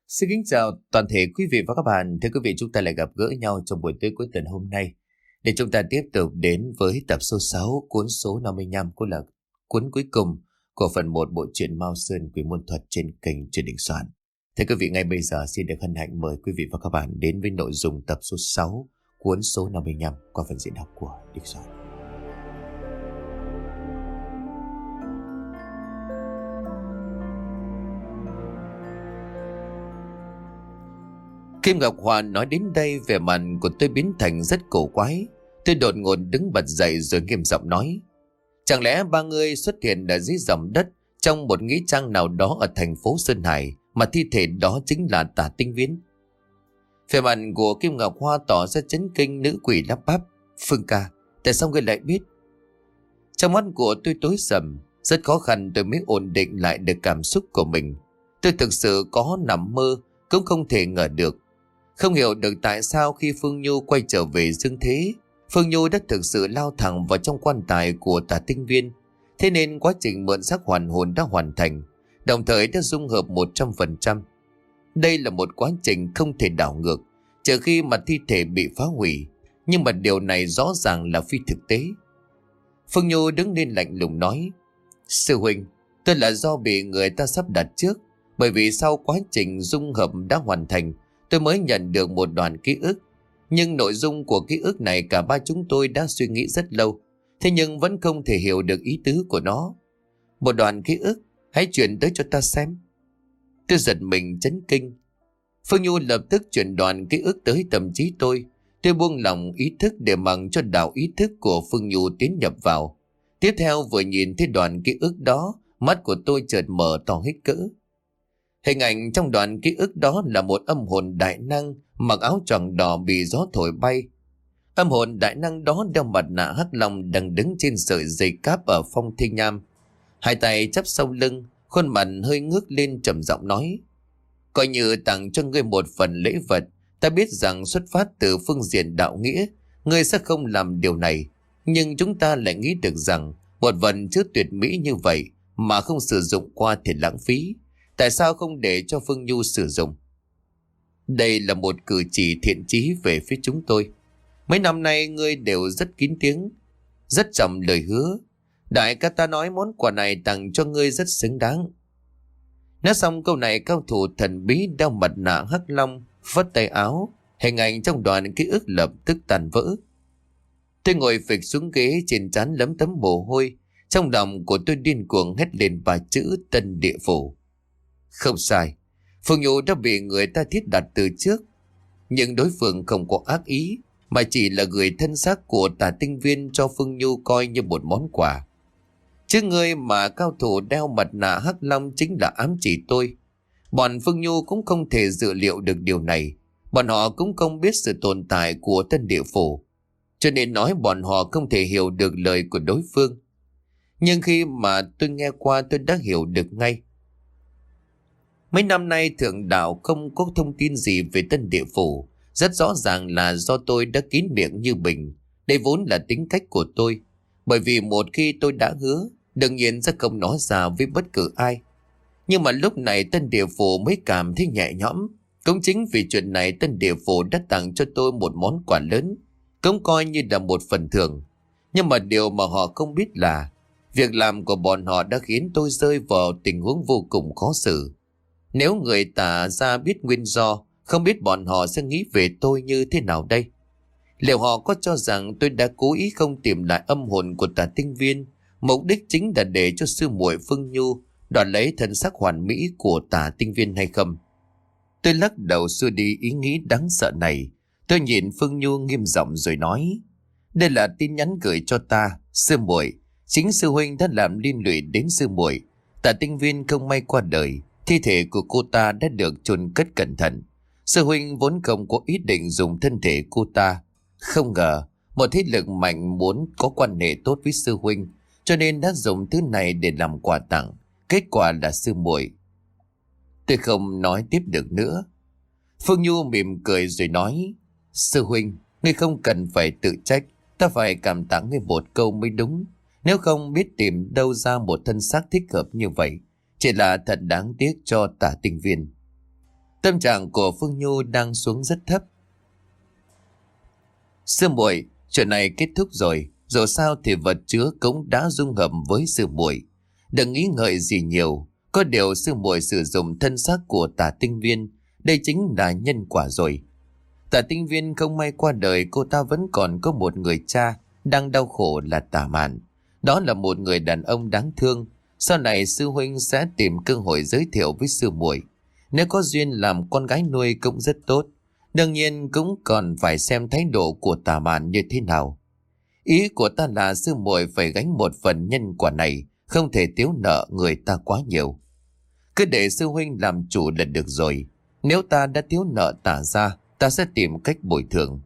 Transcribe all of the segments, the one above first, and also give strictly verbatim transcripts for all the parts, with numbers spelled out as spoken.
Xin kính chào toàn thể quý vị và các bạn. Thưa quý vị, chúng ta lại gặp gỡ nhau trong buổi tối cuối tuần hôm nay để chúng ta tiếp tục đến với tập số sáu, cuốn số năm mươi lăm, cũng là cuốn cuối cùng của phần một bộ truyện Mao Sơn Quỷ Môn Thuật trên kênh Truyền Đình Soạn. Thưa quý vị, ngay bây giờ xin được hân hạnh mời quý vị và các bạn đến với nội dung tập số sáu, cuốn số năm mươi lăm qua phần diễn đọc của Đình Soạn. Kim Ngọc Hoàn nói đến đây, vẻ mặt của tôi biến thành rất cổ quái. Tôi đột ngột đứng bật dậy rồi nghiêm giọng nói: chẳng lẽ ba người xuất hiện ở dưới dòng đất trong một nghĩa trang nào đó ở thành phố Sơn Hải, mà thi thể đó chính là Tả Tinh Viễn? Vẻ mặt của Kim Ngọc Hoa tỏ ra chấn kinh, nữ quỷ lắp bắp: Phương ca, tại sao ngươi lại biết? Trong mắt của tôi tối sầm, rất khó khăn tôi mới ổn định lại được cảm xúc của mình. Tôi thực sự có nằm mơ cũng không thể ngờ được. Không hiểu được tại sao khi Phương Nhu quay trở về dương thế, Phương Nhu đã thực sự lao thẳng vào trong quan tài của Tả Tinh Viên. Thế nên quá trình mượn xác hoàn hồn đã hoàn thành, đồng thời đã dung hợp một trăm phần trăm. Đây là một quá trình không thể đảo ngược, trừ khi mà thi thể bị phá hủy. Nhưng mà điều này rõ ràng là phi thực tế. Phương Nhu đứng lên lạnh lùng nói: sư huynh, tôi là do bị người ta sắp đặt trước. Bởi vì sau quá trình dung hợp đã hoàn thành, tôi mới nhận được một đoạn ký ức. Nhưng nội dung của ký ức này cả ba chúng tôi đã suy nghĩ rất lâu, thế nhưng vẫn không thể hiểu được ý tứ của nó. Một đoạn ký ức? Hãy chuyển tới cho ta xem. Tôi giật mình chấn kinh. Phương Nhu lập tức chuyển đoạn ký ức tới tâm trí tôi. Tôi buông lỏng ý thức để mặc cho đạo ý thức của Phương Nhu tiến nhập vào. Tiếp theo vừa nhìn thấy đoạn ký ức đó, mắt của tôi chợt mở to hết cỡ. Hình ảnh trong đoạn ký ức đó là một âm hồn đại năng mặc áo choàng đỏ bị gió thổi bay. Âm hồn đại năng đó đeo mặt nạ hắc long, đang đứng trên sợi dây cáp ở phong thiên nham, hai tay chắp sau lưng, khuôn mặt hơi ngước lên trầm giọng nói: coi như tặng cho ngươi một phần lễ vật. Ta biết rằng xuất phát từ phương diện đạo nghĩa, ngươi sẽ không làm điều này, nhưng chúng ta lại nghĩ được rằng một vật chứa tuyệt mỹ như vậy mà không sử dụng qua thì lãng phí. Tại sao không để cho Phương Nhu sử dụng? Đây là một cử chỉ thiện chí về phía chúng tôi. Mấy năm nay ngươi đều rất kín tiếng, rất chậm lời hứa. Đại ca ta nói món quà này tặng cho ngươi rất xứng đáng. Nói xong câu này, cao thủ thần bí đeo mặt nạ hắc long phất tay áo, hình ảnh trong đoạn ký ức lập tức tàn vỡ. Tôi ngồi phịch xuống ghế, trên trán lấm tấm mồ hôi. Trong lòng của tôi điên cuồng hét lên ba chữ Tân Địa Phủ. Không sai, Phương Nhu đã bị người ta thiết đặt từ trước. Nhưng đối phương không có ác ý, mà chỉ là gửi thân xác của Tả Tinh Viên cho Phương Nhu coi như một món quà. Chứ ngươi mà cao thủ đeo mặt nạ hắc long chính là ám chỉ tôi. Bọn Phương Nhu cũng không thể dự liệu được điều này. Bọn họ cũng không biết sự tồn tại của Tân Địa Phủ, cho nên nói bọn họ không thể hiểu được lời của đối phương. Nhưng khi mà tôi nghe qua, tôi đã hiểu được ngay. Mấy năm nay thượng đạo không có thông tin gì về Tân Địa Phủ. Rất rõ ràng là do tôi đã kín miệng như bình. Đây vốn là tính cách của tôi. Bởi vì một khi tôi đã hứa, đương nhiên sẽ không nói ra với bất cứ ai. Nhưng mà lúc này Tân Địa Phủ mới cảm thấy nhẹ nhõm. Cũng chính vì chuyện này, Tân Địa Phủ đã tặng cho tôi một món quà lớn, cũng coi như là một phần thưởng. Nhưng mà điều mà họ không biết là việc làm của bọn họ đã khiến tôi rơi vào tình huống vô cùng khó xử. Nếu người Tả ra biết nguyên do, không biết bọn họ sẽ nghĩ về tôi như thế nào đây? Liệu họ có cho rằng tôi đã cố ý không tìm lại âm hồn của Tả Tinh Viên, mục đích chính là để cho sư muội Phương Nhu đoạt lấy thân xác hoàn mỹ của Tả Tinh Viên hay không? Tôi lắc đầu xua đi ý nghĩ đáng sợ này. Tôi nhìn Phương Nhu nghiêm giọng rồi nói: đây là tin nhắn gửi cho ta, sư muội. Chính sư huynh đã làm liên lụy đến sư muội. Tả Tinh Viên không may qua đời, thi thể của cô ta đã được chôn cất cẩn thận. Sư huynh vốn không có ý định dùng thân thể cô ta. Không ngờ một thế lực mạnh muốn có quan hệ tốt với sư huynh, cho nên đã dùng thứ này để làm quà tặng. Kết quả là sư muội. Tôi không nói tiếp được nữa. Phương Nhu mỉm cười rồi nói: sư huynh, ngươi không cần phải tự trách. Ta phải cảm tạ ngươi một câu mới đúng. Nếu không biết tìm đâu ra một thân xác thích hợp như vậy, chỉ là thật đáng tiếc cho Tả Tinh Viên. Tâm trạng của Phương Nhu đang xuống rất thấp. Sư muội, chuyện này kết thúc rồi. Dù sao thì vật chứa cũng đã dung hợp với sư muội. Đừng nghĩ ngợi gì nhiều. Có điều sư muội sử dụng thân xác của Tả Tinh Viên. Đây chính là nhân quả rồi. Tả Tinh Viên không may qua đời, cô ta vẫn còn có một người cha đang đau khổ là Tả Mạn. Đó là một người đàn ông đáng thương. Sau này sư huynh sẽ tìm cơ hội giới thiệu với sư muội. Nếu có duyên làm con gái nuôi cũng rất tốt. Đương nhiên cũng còn phải xem thái độ của Tả Mạn như thế nào. Ý của ta là sư muội phải gánh một phần nhân quả này, không thể thiếu nợ người ta quá nhiều. Cứ để sư huynh làm chủ là được rồi. Nếu ta đã thiếu nợ Tả gia, ta sẽ tìm cách bồi thường.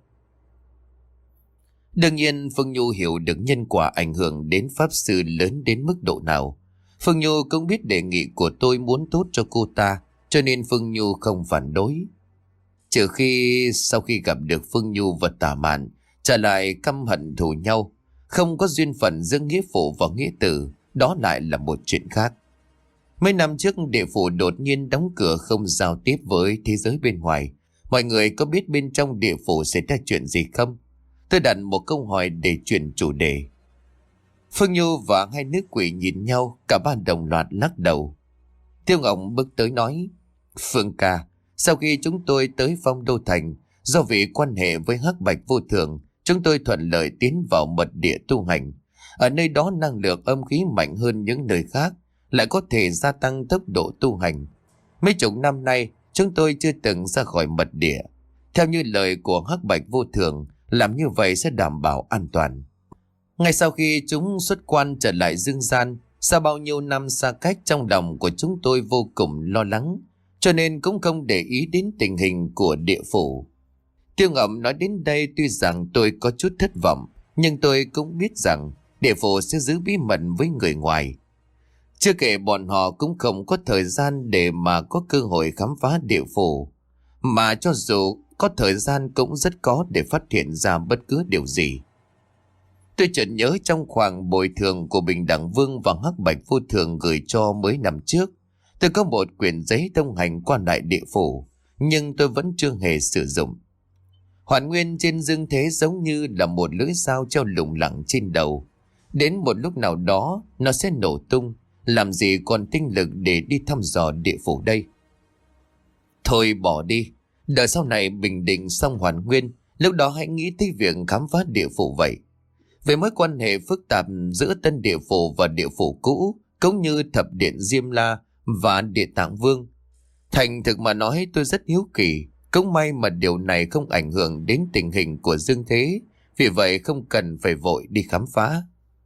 Đương nhiên Phương Nhu hiểu được nhân quả ảnh hưởng đến pháp sư lớn đến mức độ nào. Phương Nhu cũng biết đề nghị của tôi muốn tốt cho cô ta, cho nên Phương Nhu không phản đối. Trừ khi sau khi gặp được Phương Nhu và Tả Mạn trở lại căm hận thù nhau, không có duyên phận giữa nghĩa phụ và nghĩa tử, đó lại là một chuyện khác. Mấy năm trước địa phủ đột nhiên đóng cửa không giao tiếp với thế giới bên ngoài. Mọi người có biết bên trong địa phủ xảy ra chuyện gì không? Tôi đặt một câu hỏi để chuyển chủ đề. Phương Nhu và hai nữ quỷ nhìn nhau, cả ba đồng loạt lắc đầu. Tiêu Ngọc bước tới nói: Phương ca, sau khi chúng tôi tới Phong Đô Thành, do vì quan hệ với Hắc Bạch Vô Thường, chúng tôi thuận lợi tiến vào mật địa tu hành. Ở nơi đó năng lượng âm khí mạnh hơn những nơi khác, lại có thể gia tăng tốc độ tu hành. Mấy chục năm nay, chúng tôi chưa từng ra khỏi mật địa. Theo như lời của Hắc Bạch Vô Thường, làm như vậy sẽ đảm bảo an toàn. Ngay sau khi chúng xuất quan trở lại dương gian, sau bao nhiêu năm xa cách, trong lòng của chúng tôi vô cùng lo lắng, cho nên cũng không để ý đến tình hình của địa phủ. Tiêu Ngọc nói đến đây, tuy rằng tôi có chút thất vọng, nhưng tôi cũng biết rằng địa phủ sẽ giữ bí mật với người ngoài. Chưa kể bọn họ cũng không có thời gian để mà có cơ hội khám phá địa phủ, mà cho dù có thời gian cũng rất khó để phát hiện ra bất cứ điều gì. Tôi chợt nhớ trong khoảng bồi thường của Bình Đẳng Vương và Hắc Bạch Vô Thường gửi cho mấy năm trước, tôi có một quyển giấy thông hành qua lại địa phủ, nhưng tôi vẫn chưa hề sử dụng. Hoàn nguyên trên dương thế giống như là một lưỡi dao treo lủng lẳng trên đầu. Đến một lúc nào đó nó sẽ nổ tung, làm gì còn tinh lực để đi thăm dò địa phủ đây. Thôi bỏ đi, đợi sau này bình định xong hoàn nguyên, lúc đó hãy nghĩ tới việc khám phá địa phủ vậy. Về mối quan hệ phức tạp giữa tân địa phủ và địa phủ cũ, cũng như thập điện Diêm La và địa tạng vương, thành thực mà nói tôi rất hiếu kỳ. Cũng may mà điều này không ảnh hưởng đến tình hình của dương thế, vì vậy không cần phải vội đi khám phá.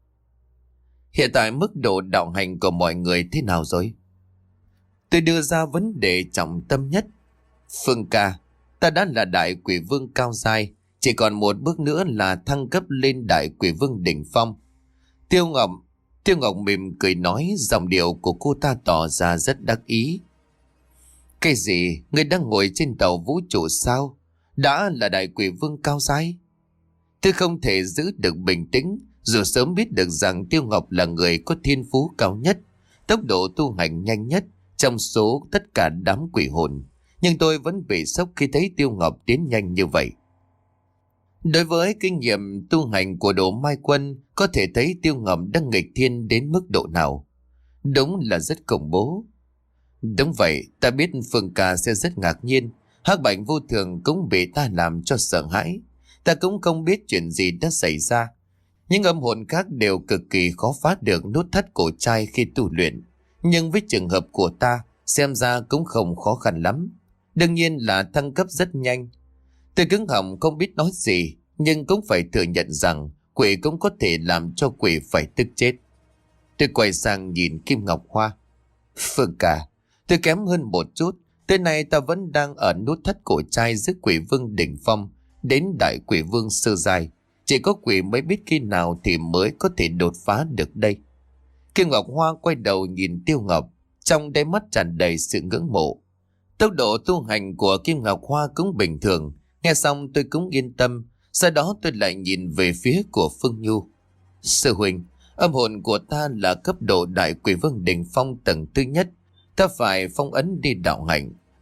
Hiện tại mức độ đạo hành của mọi người thế nào rồi? Tôi đưa ra vấn đề trọng tâm nhất. Phương ca, ta đã là đại quỷ vương cao giai, chỉ còn một bước nữa là thăng cấp lên đại quỷ vương đỉnh phong. Tiêu Ngọc, Tiêu Ngọc mỉm cười nói, giọng điệu của cô ta tỏ ra rất đắc ý. Cái gì? Ngươi đang ngồi trên tàu vũ trụ sao? Đã là đại quỷ vương cao giai? Tôi không thể giữ được bình tĩnh, dù sớm biết được rằng Tiêu Ngọc là người có thiên phú cao nhất, tốc độ tu hành nhanh nhất trong số tất cả đám quỷ hồn. Nhưng tôi vẫn bị sốc khi thấy Tiêu Ngọc tiến nhanh như vậy. Đối với kinh nghiệm tu hành của Đỗ Mai Quân, có thể thấy Tiêu Ngọc đang nghịch thiên đến mức độ nào. Đúng là rất khủng bố. Đúng vậy, ta biết Phương ca sẽ rất ngạc nhiên. Hắc Bạch Vô Thường cũng bị ta làm cho sợ hãi. Ta cũng không biết chuyện gì đã xảy ra. Những âm hồn khác đều cực kỳ khó phá được nút thắt cổ trai khi tu luyện. Nhưng với trường hợp của ta, xem ra cũng không khó khăn lắm. Đương nhiên là thăng cấp rất nhanh. Tôi cứng họng không biết nói gì, nhưng cũng phải thừa nhận rằng quỷ cũng có thể làm cho quỷ phải tức chết. Tôi quay sang nhìn Kim Ngọc Hoa. Phương ca, tôi kém hơn một chút. Tới nay ta vẫn đang ở nút thắt cổ trai giữa quỷ vương đỉnh phong đến đại quỷ vương sơ giai. Chỉ có quỷ mới biết khi nào thì mới có thể đột phá được đây. Kim Ngọc Hoa quay đầu nhìn Tiêu Ngọc, trong đáy mắt tràn đầy sự ngưỡng mộ. Tốc độ tu hành của Kim Ngọc Hoa cũng bình thường. Nghe xong tôi cũng yên tâm. Sau đó tôi lại nhìn về phía của Phương Nhu. Sư huynh, âm hồn của ta là cấp độ đại quỷ vương đỉnh phong tầng thứ nhất. Ta phải phong ấn đi đạo hành.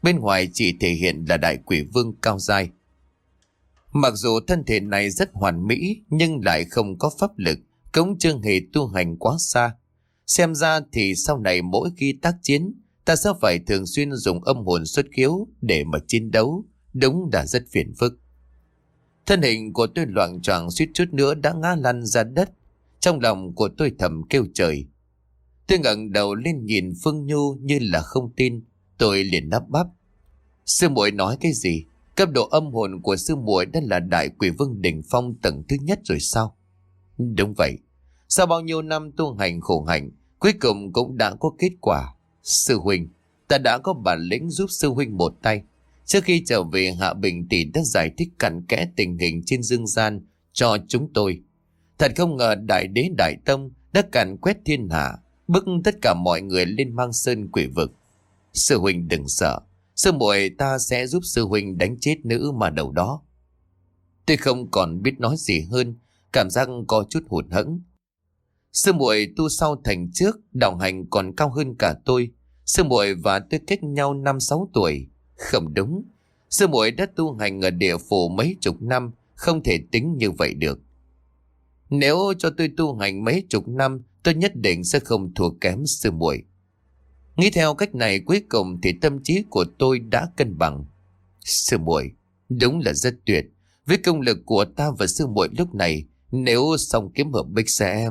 bên ngoài chỉ thể hiện là đại quỷ vương cao giai. Mặc dù thân thể này rất hoàn mỹ nhưng lại không có pháp lực, cũng chưa hề tu hành quá xa. Xem ra thì sau này mỗi khi tác chiến, ta sẽ phải thường xuyên dùng âm hồn xuất khiếu để mà chiến đấu, đúng là rất phiền phức. Thân hình của tôi loạng choạng suýt chút nữa đã ngã lăn ra đất. Trong lòng của tôi thầm kêu trời. Tôi ngẩng đầu lên nhìn Phương Nhu như là không tin. Tôi liền lắp bắp: sư muội nói cái gì? Cấp độ âm hồn của sư muội đã là đại quỷ vương đỉnh phong tầng thứ nhất rồi sao? Đúng vậy. Sau bao nhiêu năm tu hành khổ hạnh, cuối cùng cũng đã có kết quả. Sư huynh, ta đã có bản lĩnh giúp sư huynh một tay. Trước khi trở về, Hạ Bình tỷ đã giải thích cặn kẽ tình hình trên dương gian cho chúng tôi. Thật không ngờ đại đế đại tông đã càn quét thiên hạ, bức tất cả mọi người lên Mang Sơn quỷ vực. Sư huynh đừng sợ, sư muội ta sẽ giúp sư huynh đánh chết nữ mà đầu đó. Tôi không còn biết nói gì hơn, cảm giác có chút hụt hẫng. Sư muội tu sau thành trước, đạo hành còn cao hơn cả tôi. Sư muội và tôi cách nhau năm sáu tuổi. Không đúng, sư muội đã tu hành ở địa phủ mấy chục năm, không thể tính như vậy được. Nếu cho tôi tu hành mấy chục năm, tôi nhất định sẽ không thua kém sư muội. Nghĩ theo cách này, cuối cùng thì tâm trí của tôi đã cân bằng. Sư muội đúng là rất tuyệt. Với công lực của ta và sư muội lúc này, nếu song kiếm hợp bích sẽ...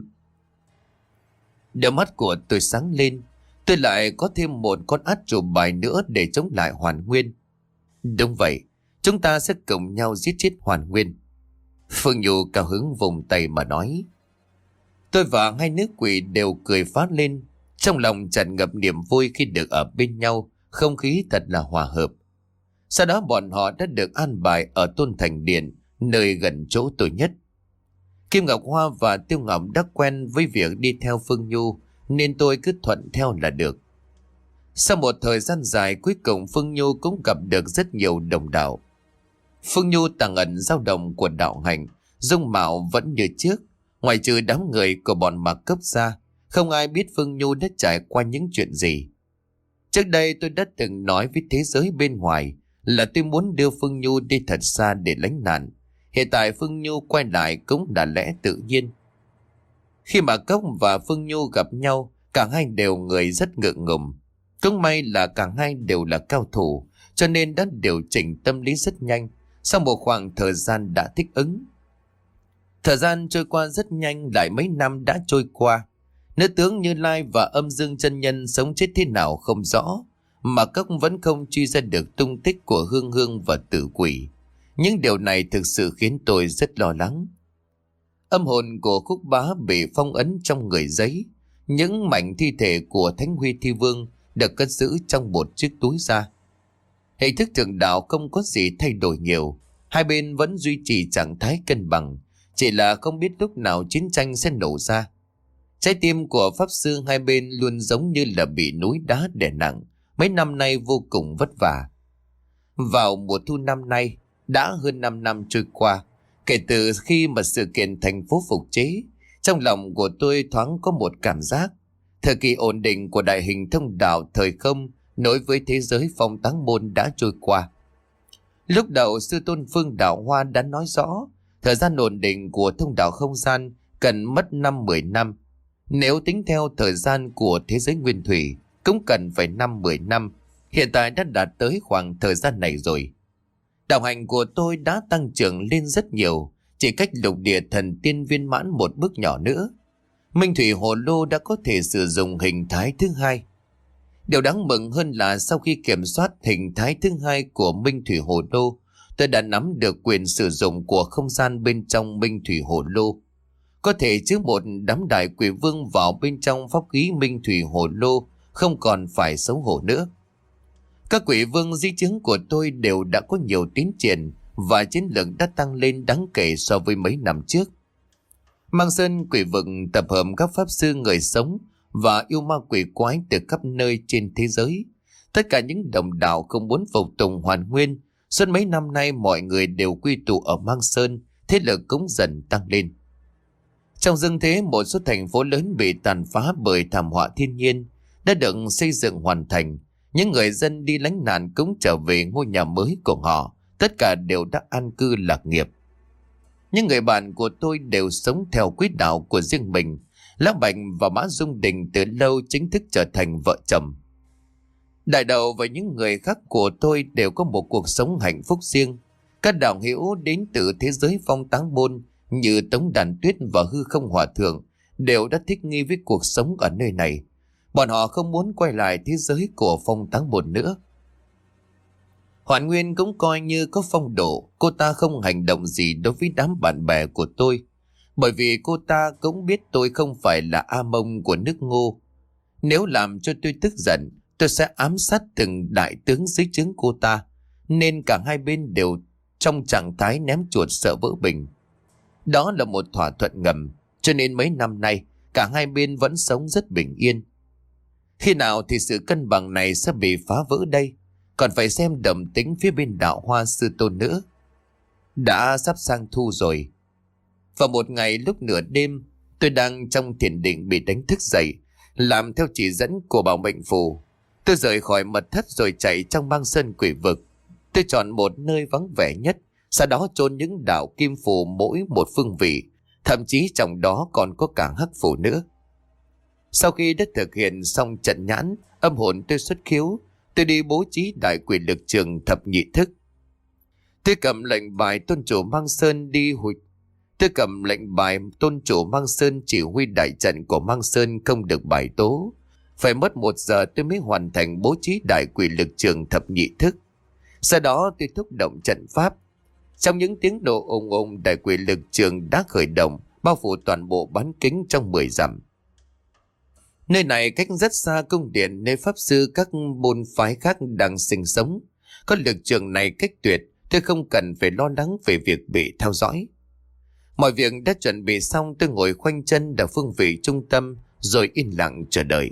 Đôi mắt của tôi sáng lên. Tôi lại có thêm một con át chủ bài nữa để chống lại Hoàn Nguyên. Đúng vậy, chúng ta sẽ cùng nhau giết chết Hoàn Nguyên. Phương Nhu cao hứng vùng tay mà nói. Tôi và hai nữ quỷ đều cười phá lên. Trong lòng tràn ngập niềm vui khi được ở bên nhau, không khí thật là hòa hợp. Sau đó bọn họ đã được an bài ở Tôn Thành Điện, nơi gần chỗ tôi nhất. Kim Ngọc Hoa và Tiêu Ngọc đã quen với việc đi theo Phương Nhu, nên tôi cứ thuận theo là được. Sau một thời gian dài, cuối cùng Phương Nhu cũng gặp được rất nhiều đồng đạo. Phương Nhu tàng ẩn dao động của đạo hành, dung mạo vẫn như trước, ngoài trừ đám người của bọn Mạc Cấp ra, không ai biết Phương Nhu đã trải qua những chuyện gì. Trước đây tôi đã từng nói với thế giới bên ngoài là tôi muốn đưa Phương Nhu đi thật xa để lánh nạn. Hiện tại Phương Nhu quay lại cũng là lẽ tự nhiên. Khi mà Cốc và Phương Nhu gặp nhau, cả hai đều người rất ngượng ngùng. Cũng may là cả hai đều là cao thủ, cho nên đã điều chỉnh tâm lý rất nhanh. Sau một khoảng thời gian đã thích ứng. Thời gian trôi qua rất nhanh, lại mấy năm đã trôi qua. Nữ tướng Như Lai và Âm Dương chân nhân sống chết thế nào không rõ, mà Cốc vẫn không truy ra được tung tích của Hương Hương và Tử Quỷ. Những điều này thực sự khiến tôi rất lo lắng. Âm hồn của Khúc Bá bị phong ấn trong người giấy. Những mảnh thi thể của Thánh Huy Thi Vương được cất giữ trong một chiếc túi da. Hình thức thượng đạo không có gì thay đổi nhiều. Hai bên vẫn duy trì trạng thái cân bằng, chỉ là không biết lúc nào chiến tranh sẽ nổ ra. Trái tim của Pháp Sư hai bên luôn giống như là bị núi đá đè nặng, mấy năm nay vô cùng vất vả. Vào mùa thu năm nay, đã hơn năm năm trôi qua, kể từ khi mà sự kiện thành phố phục chế, trong lòng của tôi thoáng có một cảm giác. Thời kỳ ổn định của đại hình thông đạo thời không nối với thế giới phong táng môn đã trôi qua. Lúc đầu sư tôn Phương Đạo Hoa đã nói rõ, thời gian ổn định của thông đạo không gian cần mất năm mười năm. Nếu tính theo thời gian của thế giới nguyên thủy, cũng cần phải năm mười năm. Hiện tại đã đạt tới khoảng thời gian này rồi. Đạo hành của tôi đã tăng trưởng lên rất nhiều, chỉ cách lục địa thần tiên viên mãn một bước nhỏ nữa. Minh Thủy Hồ Lô đã có thể sử dụng hình thái thứ hai. Điều đáng mừng hơn là sau khi kiểm soát hình thái thứ hai của Minh Thủy Hồ Lô, tôi đã nắm được quyền sử dụng của không gian bên trong Minh Thủy Hồ Lô. Có thể chứa một đám đại quỷ vương vào bên trong pháp khí Minh Thủy Hồ Lô, không còn phải xấu hổ nữa. Các quỷ vương di chứng của tôi đều đã có nhiều tiến triển và chiến lược đã tăng lên đáng kể so với mấy năm trước. Mang Sơn quỷ vực tập hợp các pháp sư người sống và yêu ma quỷ quái từ khắp nơi trên thế giới. Tất cả những đồng đạo không muốn phục tùng Hoàn Nguyên. Suốt mấy năm nay mọi người đều quy tụ ở Mang Sơn, thế lực cũng dần tăng lên. Trong dương thế, một số thành phố lớn bị tàn phá bởi thảm họa thiên nhiên đã được xây dựng hoàn thành, Những người dân đi lánh nạn cũng trở về ngôi nhà mới của họ. Tất cả đều đã an cư lạc nghiệp. Những người bạn của tôi đều sống theo quỹ đạo của riêng mình. Lão Bạch và Mã Dung Đình từ lâu chính thức trở thành vợ chồng. Đại Đậu và những người khác của tôi đều có một cuộc sống hạnh phúc riêng. Các đạo hữu đến từ thế giới phong táng môn như Tống Đàn Tuyết và Hư Không Hòa Thượng đều đã thích nghi với cuộc sống ở nơi này. Bọn họ không muốn quay lại thế giới của phong táng môn nữa. Hoản Nguyên cũng coi như có phong độ. Cô ta không hành động gì đối với đám bạn bè của tôi, bởi vì cô ta cũng biết tôi không phải là A Mông của nước Ngô. Nếu làm cho tôi tức giận, tôi sẽ ám sát từng đại tướng dưới trướng cô ta, nên cả hai bên đều trong trạng thái ném chuột sợ vỡ bình. Đó là một thỏa thuận ngầm, cho nên mấy năm nay cả hai bên vẫn sống rất bình yên. Khi nào thì sự cân bằng này sẽ bị phá vỡ đây? Còn phải xem động tĩnh phía bên đạo Hoa Sư Tôn nữa. Đã sắp sang thu rồi. Vào một ngày lúc nửa đêm, tôi đang trong thiền định bị đánh thức dậy, làm theo chỉ dẫn của bảo mệnh phù. Tôi rời khỏi mật thất rồi chạy trong băng sơn quỷ vực. Tôi chọn một nơi vắng vẻ nhất, sau đó chôn những đạo kim phù mỗi một phương vị, thậm chí trong đó còn có cả hắc phù nữa. Sau khi đã thực hiện xong trận nhãn, âm hồn tôi xuất khiếu, tôi đi bố trí đại quỷ lực trường thập nhị thức. Tôi cầm lệnh bài tôn chủ Mang Sơn đi hụt. Tôi cầm lệnh bài tôn chủ Mang Sơn chỉ huy đại trận của Mang Sơn không được bài tố. Phải mất một giờ tôi mới hoàn thành bố trí đại quỷ lực trường thập nhị thức. Sau đó tôi thúc động trận pháp. Trong những tiếng độ ùng ùng, đại quỷ lực trường đã khởi động, bao phủ toàn bộ bán kính trong mười dặm. Nơi này cách rất xa cung điện nơi pháp sư các môn phái khác đang sinh sống. Có lực trường này cách tuyệt, tôi không cần phải lo lắng về việc bị theo dõi. Mọi việc đã chuẩn bị xong, tôi ngồi khoanh chân ở phương vị trung tâm rồi yên lặng chờ đợi.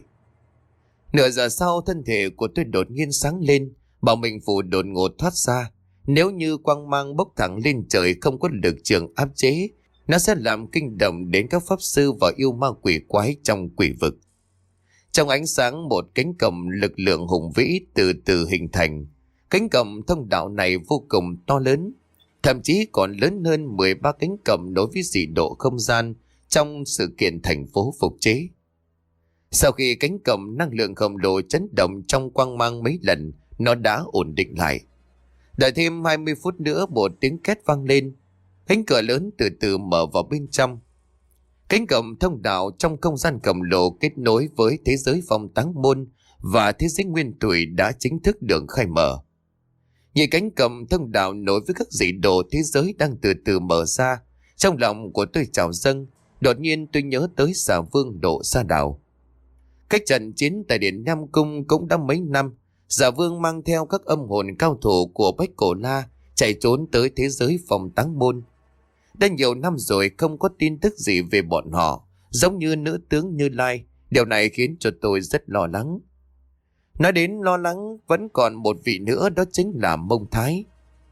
Nửa giờ sau, thân thể của tôi đột nhiên sáng lên, bảo mệnh phù đột ngột thoát ra. Nếu như quang mang bốc thẳng lên trời không có lực trường áp chế, nó sẽ làm kinh động đến các pháp sư và yêu ma quỷ quái trong quỷ vực. Trong ánh sáng, một cánh cổng lực lượng hùng vĩ từ từ hình thành. Cánh cổng thông đạo này vô cùng to lớn, thậm chí còn lớn hơn mười ba cánh cổng đối với dị độ không gian trong sự kiện thành phố phục chế. Sau khi cánh cổng năng lượng khổng lồ chấn động trong quang mang mấy lần, nó đã ổn định lại. Đợi thêm hai mươi phút nữa, một tiếng két vang lên. Cánh cửa lớn từ từ mở vào bên trong. Cánh cổng thông đạo trong không gian khổng lồ kết nối với thế giới phong táng môn và thế giới nguyên thủy đã chính thức được khai mở. Nhìn cánh cổng thông đạo nối với các dị đồ thế giới đang từ từ mở ra, trong lòng của tôi trào dâng. Đột nhiên tôi nhớ tới Xà Vương độ Sa Đảo. Cách trận chiến tại Điện Nam Cung cũng đã mấy năm. Xà Vương mang theo các âm hồn cao thủ của Bách Cổ La chạy trốn tới thế giới phong táng môn. Đã nhiều năm rồi không có tin tức gì về bọn họ, giống như nữ tướng Như Lai. Điều này khiến cho tôi rất lo lắng. Nói đến lo lắng, vẫn còn một vị nữa, đó chính là Mông Thái.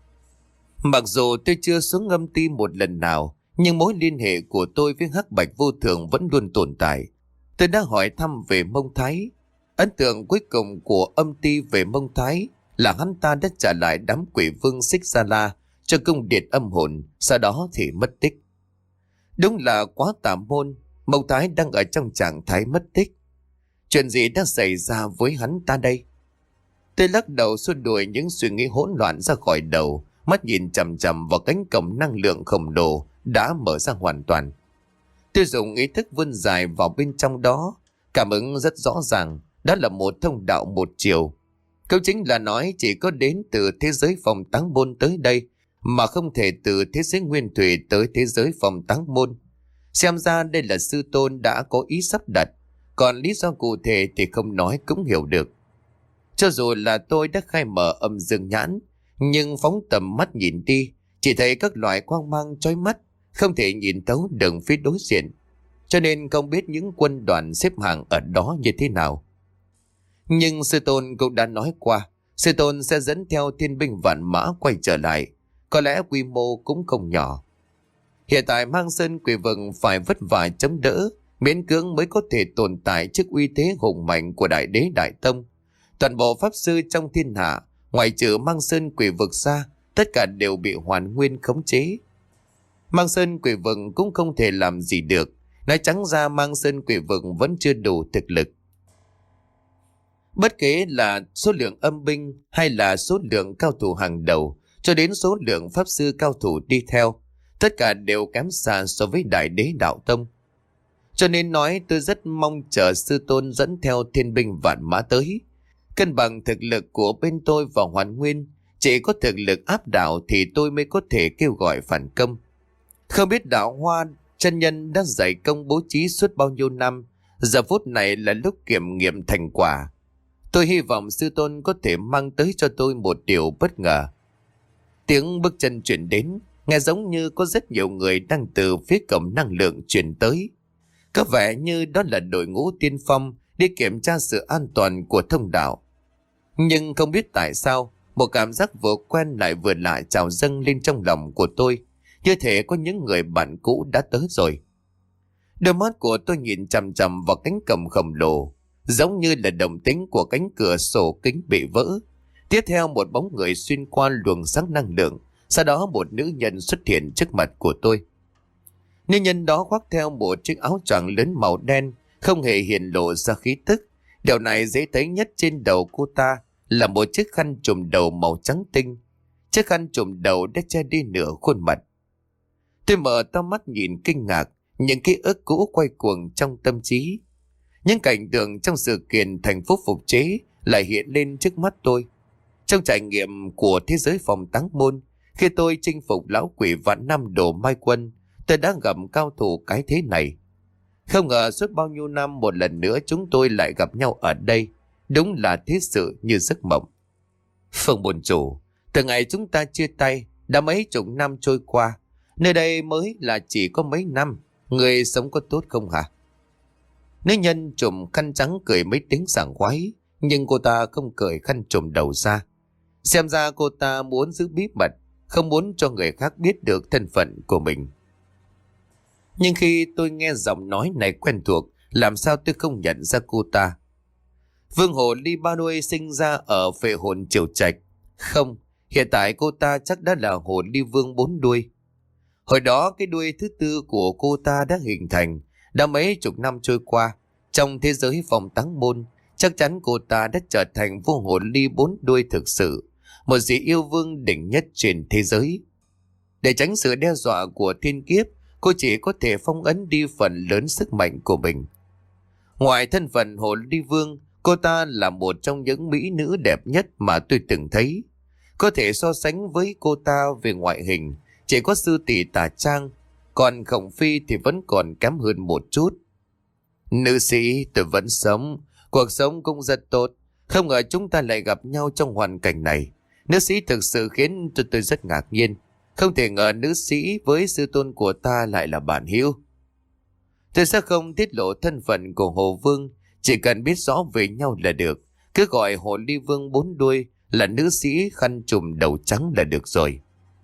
Mặc dù tôi chưa xuống âm ti một lần nào, nhưng mối liên hệ của tôi với Hắc Bạch Vô Thường vẫn luôn tồn tại. Tôi đã hỏi thăm về Mông Thái. Ấn tượng cuối cùng của âm ti về Mông Thái là hắn ta đã trả lại đám quỷ vương Xích Sa La cho cung điện âm hồn, sau đó thì mất tích. Đúng là quá tà môn, Mông Thái đang ở trong trạng thái mất tích. Chuyện gì đã xảy ra với hắn ta đây? Tôi lắc đầu xua đuổi những suy nghĩ hỗn loạn ra khỏi đầu, mắt nhìn chằm chằm vào cánh cổng năng lượng khổng lồ đã mở ra hoàn toàn. Tôi dùng ý thức vươn dài vào bên trong đó, cảm ứng rất rõ ràng, đó là một thông đạo một chiều. Câu chính là nói chỉ có đến từ thế giới phong táng môn tới đây, mà không thể từ thế giới nguyên thủy tới thế giới phong táng môn. Xem ra đây là sư tôn đã có ý sắp đặt, còn lý do cụ thể thì không nói cũng hiểu được. Cho dù là tôi đã khai mở âm dương nhãn, nhưng phóng tầm mắt nhìn đi, chỉ thấy các loại quang mang chói mắt, không thể nhìn thấu đường phía đối diện, cho nên không biết những quân đoàn xếp hàng ở đó như thế nào. Nhưng sư tôn cũng đã nói qua, sư tôn sẽ dẫn theo thiên binh vạn mã quay trở lại, có lẽ quy mô cũng không nhỏ. Hiện tại Mang Sơn quỷ vực phải vất vả chống đỡ, miễn cưỡng mới có thể tồn tại trước uy thế hùng mạnh của Đại Đế Đại Tông. Toàn bộ pháp sư trong thiên hạ, ngoại trừ Mang Sơn Quỷ Vực ra, tất cả đều bị Hoàn Nguyên khống chế. Mang Sơn Quỷ Vực cũng không thể làm gì được. Nói trắng ra, Mang Sơn Quỷ Vực vẫn chưa đủ thực lực. Bất kể là số lượng âm binh hay là số lượng cao thủ hàng đầu, cho đến số lượng pháp sư cao thủ đi theo, tất cả đều kém xa so với Đại Đế Đạo Tông. Cho nên nói tôi rất mong chờ sư tôn dẫn theo thiên binh vạn mã tới. Cân bằng thực lực của bên tôi và Hoàn Nguyên, chỉ có thực lực áp đảo thì tôi mới có thể kêu gọi phản công. Không biết Đạo Hoa chân nhân đã dạy công bố trí suốt bao nhiêu năm, giờ phút này là lúc kiểm nghiệm thành quả. Tôi hy vọng sư tôn có thể mang tới cho tôi một điều bất ngờ. Tiếng bước chân chuyển đến, nghe giống như có rất nhiều người đang từ phía cổng năng lượng chuyển tới. Có vẻ như đó là đội ngũ tiên phong đi kiểm tra sự an toàn của thông đạo. Nhưng không biết tại sao, một cảm giác vừa quen lại vừa lạ trào dâng lên trong lòng của tôi, như thể có những người bạn cũ đã tới rồi. Đôi mắt của tôi nhìn chằm chằm vào cánh cổng khổng lồ, giống như là động tĩnh của cánh cửa sổ kính bị vỡ. Tiếp theo một bóng người xuyên qua luồng sáng năng lượng, sau đó một nữ nhân xuất hiện trước mặt của tôi. Nữ nhân đó khoác theo một chiếc áo choàng lớn màu đen, không hề hiện lộ ra khí tức. Điều này dễ thấy nhất trên đầu cô ta là một chiếc khăn trùm đầu màu trắng tinh. Chiếc khăn trùm đầu đã che đi nửa khuôn mặt. Tôi mở to mắt nhìn kinh ngạc, những ký ức cũ quay cuồng trong tâm trí. Những cảnh tượng trong sự kiện thành phố phục chế lại hiện lên trước mắt tôi. Trong trải nghiệm của thế giới phòng táng môn, khi tôi chinh phục lão quỷ vạn năm Đồ Mai Quân, tôi đã gặp cao thủ cái thế này. Không ngờ suốt bao nhiêu năm một lần nữa chúng tôi lại gặp nhau ở đây. Đúng là thế sự như giấc mộng. Phương bồn chủ, từ ngày chúng ta chia tay, đã mấy chục năm trôi qua. Nơi đây mới là chỉ có mấy năm. Người sống có tốt không hả? Nữ nhân trùm khăn trắng cười mấy tiếng sảng khoái, nhưng cô ta không cởi khăn trùm đầu ra. Xem ra cô ta muốn giữ bí mật, không muốn cho người khác biết được thân phận của mình. Nhưng khi tôi nghe giọng nói này quen thuộc, làm sao tôi không nhận ra cô ta? Vương Hồ Ly Ba Đuôi sinh ra ở Phệ Hồn Triều Trạch. Không, hiện tại cô ta chắc đã là Hồ Ly Vương bốn đuôi. Hồi đó cái đuôi thứ tư của cô ta đã hình thành. Đã mấy chục năm trôi qua, trong thế giới phòng táng môn, chắc chắn cô ta đã trở thành vua hồ ly bốn đuôi thực sự, một vị yêu vương đỉnh nhất trên thế giới. Để tránh sự đe dọa của thiên kiếp, cô chỉ có thể phong ấn đi phần lớn sức mạnh của mình. Ngoài thân phận hồ ly vương, cô ta là một trong những mỹ nữ đẹp nhất mà tôi từng thấy. Có thể so sánh với cô ta về ngoại hình, chỉ có sư tỷ Tà Trang, còn Khổng Phi thì vẫn còn kém hơn một chút. Nữ sĩ, tôi vẫn sống, cuộc sống cũng rất tốt. Không ngờ chúng ta lại gặp nhau trong hoàn cảnh này. Nữ sĩ thực sự khiến tôi, tôi rất ngạc nhiên. Không thể ngờ nữ sĩ với sư tôn của ta lại là bạn hữu. Tôi sẽ không tiết lộ thân phận của Hồ Vương, chỉ cần biết rõ về nhau là được. Cứ gọi Hồ Ly Vương bốn đuôi là nữ sĩ khăn trùm đầu trắng là được rồi.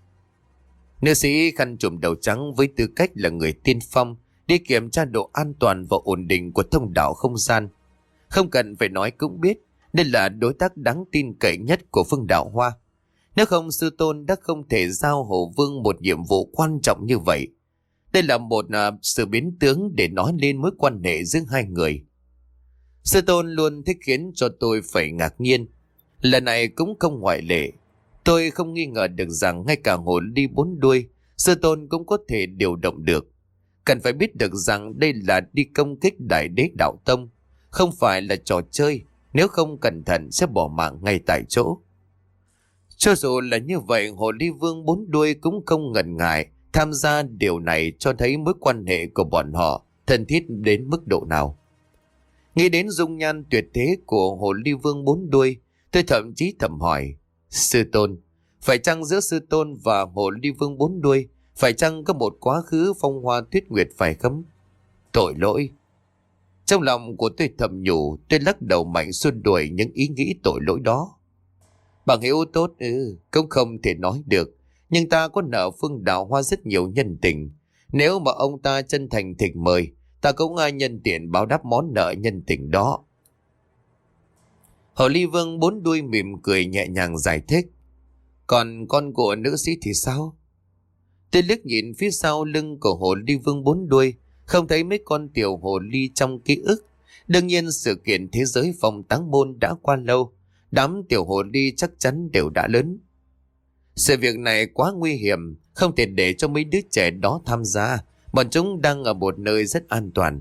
Nữ sĩ khăn trùm đầu trắng với tư cách là người tiên phong đi kiểm tra độ an toàn và ổn định của thông đạo không gian. Không cần phải nói cũng biết, đây là đối tác đáng tin cậy nhất của Phương Đạo Hoa. Nếu không, sư tôn đã không thể giao Hồ Vương một nhiệm vụ quan trọng như vậy. Đây là một uh, sự biến tướng để nói lên mối quan hệ giữa hai người. Sư tôn luôn thích khiến cho tôi phải ngạc nhiên. Lần này cũng không ngoại lệ. Tôi không nghi ngờ được rằng ngay cả hồ ly bốn đuôi, sư tôn cũng có thể điều động được. Cần phải biết được rằng đây là đi công kích Đại Đế Đạo Tông, không phải là trò chơi, nếu không cẩn thận sẽ bỏ mạng ngay tại chỗ. Cho dù là như vậy, Hồ Ly Vương bốn đuôi cũng không ngần ngại tham gia điều này, cho thấy mối quan hệ của bọn họ thân thiết đến mức độ nào. Nghĩ đến dung nhan tuyệt thế của Hồ Ly Vương bốn đuôi, tôi thậm chí thầm hỏi, sư tôn, phải chăng giữa sư tôn và Hồ Ly Vương bốn đuôi, phải chăng có một quá khứ phong hoa tuyết nguyệt phải không? Tội lỗi. Trong lòng của tôi thầm nhủ, tôi lắc đầu mạnh xua đuổi những ý nghĩ tội lỗi đó. Bằng hữu tốt ừ, cũng không thể nói được, nhưng ta có nợ Phương Đạo Hoa rất nhiều nhân tình. Nếu mà ông ta chân thành thỉnh mời, ta cũng ai nhân tiện báo đáp món nợ nhân tình đó. Hồ ly vương bốn đuôi mỉm cười nhẹ nhàng giải thích. Còn con của nữ sĩ thì sao? Tôi liếc nhìn phía sau lưng của hồ ly vương bốn đuôi, không thấy mấy con tiểu hồ ly trong ký ức. Đương nhiên sự kiện thế giới phong táng môn đã qua lâu, đám tiểu hồ ly chắc chắn đều đã lớn. Sự việc này quá nguy hiểm, không thể để cho mấy đứa trẻ đó tham gia, bọn chúng đang ở một nơi rất an toàn.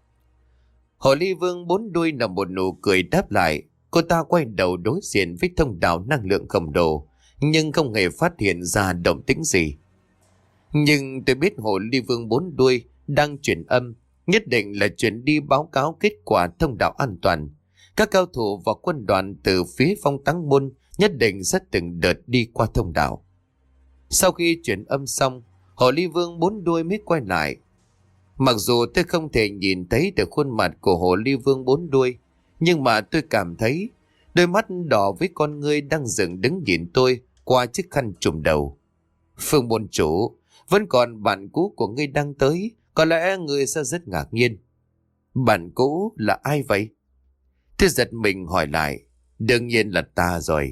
Hồ ly vương bốn đuôi nở một nụ cười đáp lại. Cô ta quay đầu đối diện với thông đạo năng lượng khổng lồ, nhưng không hề phát hiện ra động tĩnh gì. Nhưng tôi biết hồ ly vương bốn đuôi đang truyền âm, nhất định là chuyển đi báo cáo kết quả thông đạo an toàn. Các cao thủ và quân đoàn từ phía phong táng môn nhất định sẽ từng đợt đi qua thông đạo. Sau khi chuyển âm xong, hồ ly vương bốn đuôi mới quay lại. Mặc dù tôi không thể nhìn thấy được khuôn mặt của hồ ly vương bốn đuôi, nhưng mà tôi cảm thấy đôi mắt đỏ với con ngươi đang dựng đứng nhìn tôi qua chiếc khăn trùm đầu. Phương môn chủ, vẫn còn bạn cũ của ngươi đang tới, có lẽ ngươi sẽ rất ngạc nhiên. Bạn cũ là ai vậy? Tôi giật mình hỏi lại. Đương nhiên là ta rồi.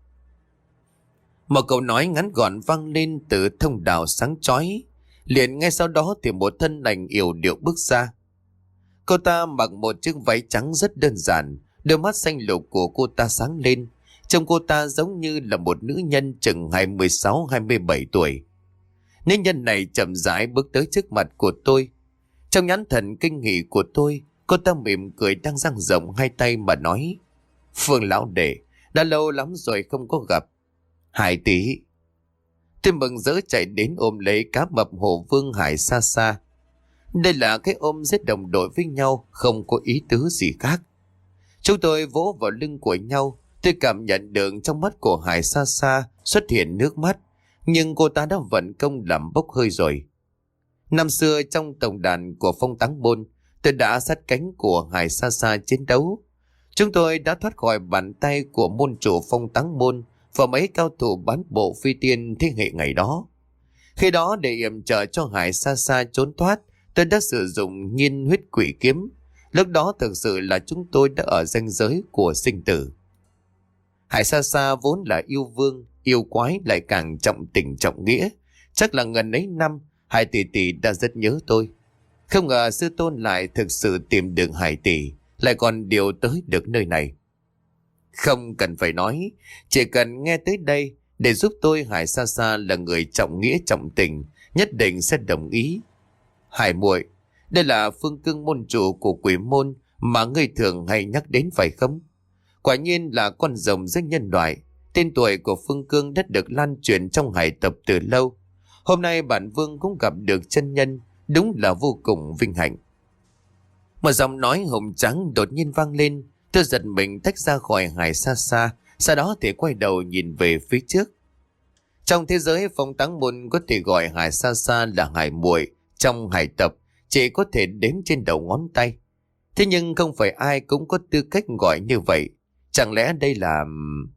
Một câu nói ngắn gọn vang lên từ thông đạo sáng chói. Liền ngay sau đó thì một thân ảnh yểu điệu bước ra. Cô ta mặc một chiếc váy trắng rất đơn giản, đôi mắt xanh lục của cô ta sáng lên. Trông cô ta giống như là một nữ nhân chừng hai mươi sáu hai mươi bảy tuổi. Nữ nhân này chậm rãi bước tới trước mặt của tôi. Trong nhãn thần kinh hỉ của tôi, cô ta mỉm cười đang dang rộng hai tay mà nói. Phương lão đệ, đã lâu lắm rồi không có gặp. Hải tỷ. Tôi mừng rỡ chạy đến ôm lấy cá mập hồ vương Hải xa xa. Đây là cái ôm rất đồng đội với nhau, không có ý tứ gì khác. Chúng tôi vỗ vào lưng của nhau. Tôi cảm nhận được trong mắt của Hải xa xa xuất hiện nước mắt, nhưng cô ta đã vận công làm bốc hơi rồi. Năm xưa trong tổng đàn của phong táng môn, tôi đã sát cánh của Hải xa xa chiến đấu. Chúng tôi đã thoát khỏi bàn tay của môn chủ phong táng môn và mấy cao thủ bán bộ phi tiên thế hệ ngày đó. Khi đó để yểm trợ cho Hải xa xa trốn thoát, tôi đã sử dụng nhiên huyết quỷ kiếm. Lúc đó thực sự là chúng tôi đã ở ranh giới của sinh tử. Hải xa xa vốn là yêu vương, yêu quái lại càng trọng tình trọng nghĩa. Chắc là gần ấy năm, Hải tỷ tỷ đã rất nhớ tôi. Không ngờ sư tôn lại thực sự tìm được Hải tỷ, lại còn điều tới được nơi này. Không cần phải nói, chỉ cần nghe tới đây để giúp tôi, Hải xa xa là người trọng nghĩa trọng tình, nhất định sẽ đồng ý. Hải muội, đây là Phương Cương môn chủ của quỷ môn mà ngươi thường hay nhắc đến phải không? Quả nhiên là con rồng giữa nhân loại. Tên tuổi của Phương Cương đã được lan truyền trong hải tập từ lâu. Hôm nay bản vương cũng gặp được chân nhân, đúng là vô cùng vinh hạnh. Một giọng nói hùng tráng đột nhiên vang lên. Tôi giật mình tách ra khỏi Hải xa xa, sau đó thì quay đầu nhìn về phía trước. Trong thế giới phong táng môn có thể gọi Hải xa xa là Hải muội, trong hải tập chỉ có thể đếm trên đầu ngón tay. Thế nhưng không phải ai cũng có tư cách gọi như vậy. Chẳng lẽ đây là...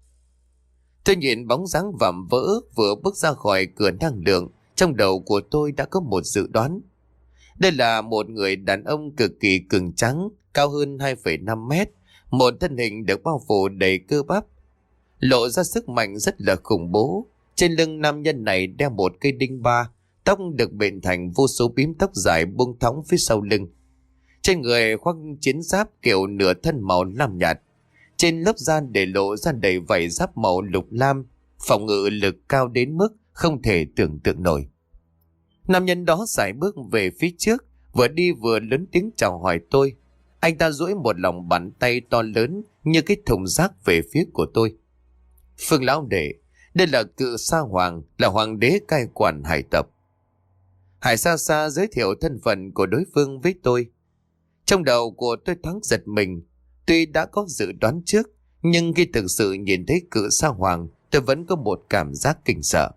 Tôi nhìn bóng dáng vạm vỡ vừa bước ra khỏi cửa năng lượng, trong đầu của tôi đã có một dự đoán. Đây là một người đàn ông cực kỳ cường tráng, cao hơn hai phẩy năm mét, một thân hình được bao phủ đầy cơ bắp, lộ ra sức mạnh rất là khủng bố. Trên lưng nam nhân này đeo một cây đinh ba, tóc được bện thành vô số bím tóc dài buông thõng phía sau lưng. Trên người khoác chiến giáp kiểu nửa thân màu lam nhạt, trên lớp da để lộ ra đầy vảy giáp màu lục lam, phòng ngự lực cao đến mức không thể tưởng tượng nổi. Nam nhân đó sải bước về phía trước, vừa đi vừa lớn tiếng chào hỏi tôi. Anh ta duỗi một lòng bàn tay to lớn như cái thùng rác về phía của tôi. Phương lão đệ, đây là cự sa hoàng, là hoàng đế cai quản hải tập. Hải xa xa giới thiệu thân phận của đối phương với tôi. Trong đầu của tôi thoáng giật mình. Tuy đã có dự đoán trước, nhưng khi thực sự nhìn thấy cự sa hoàng, tôi vẫn có một cảm giác kinh sợ.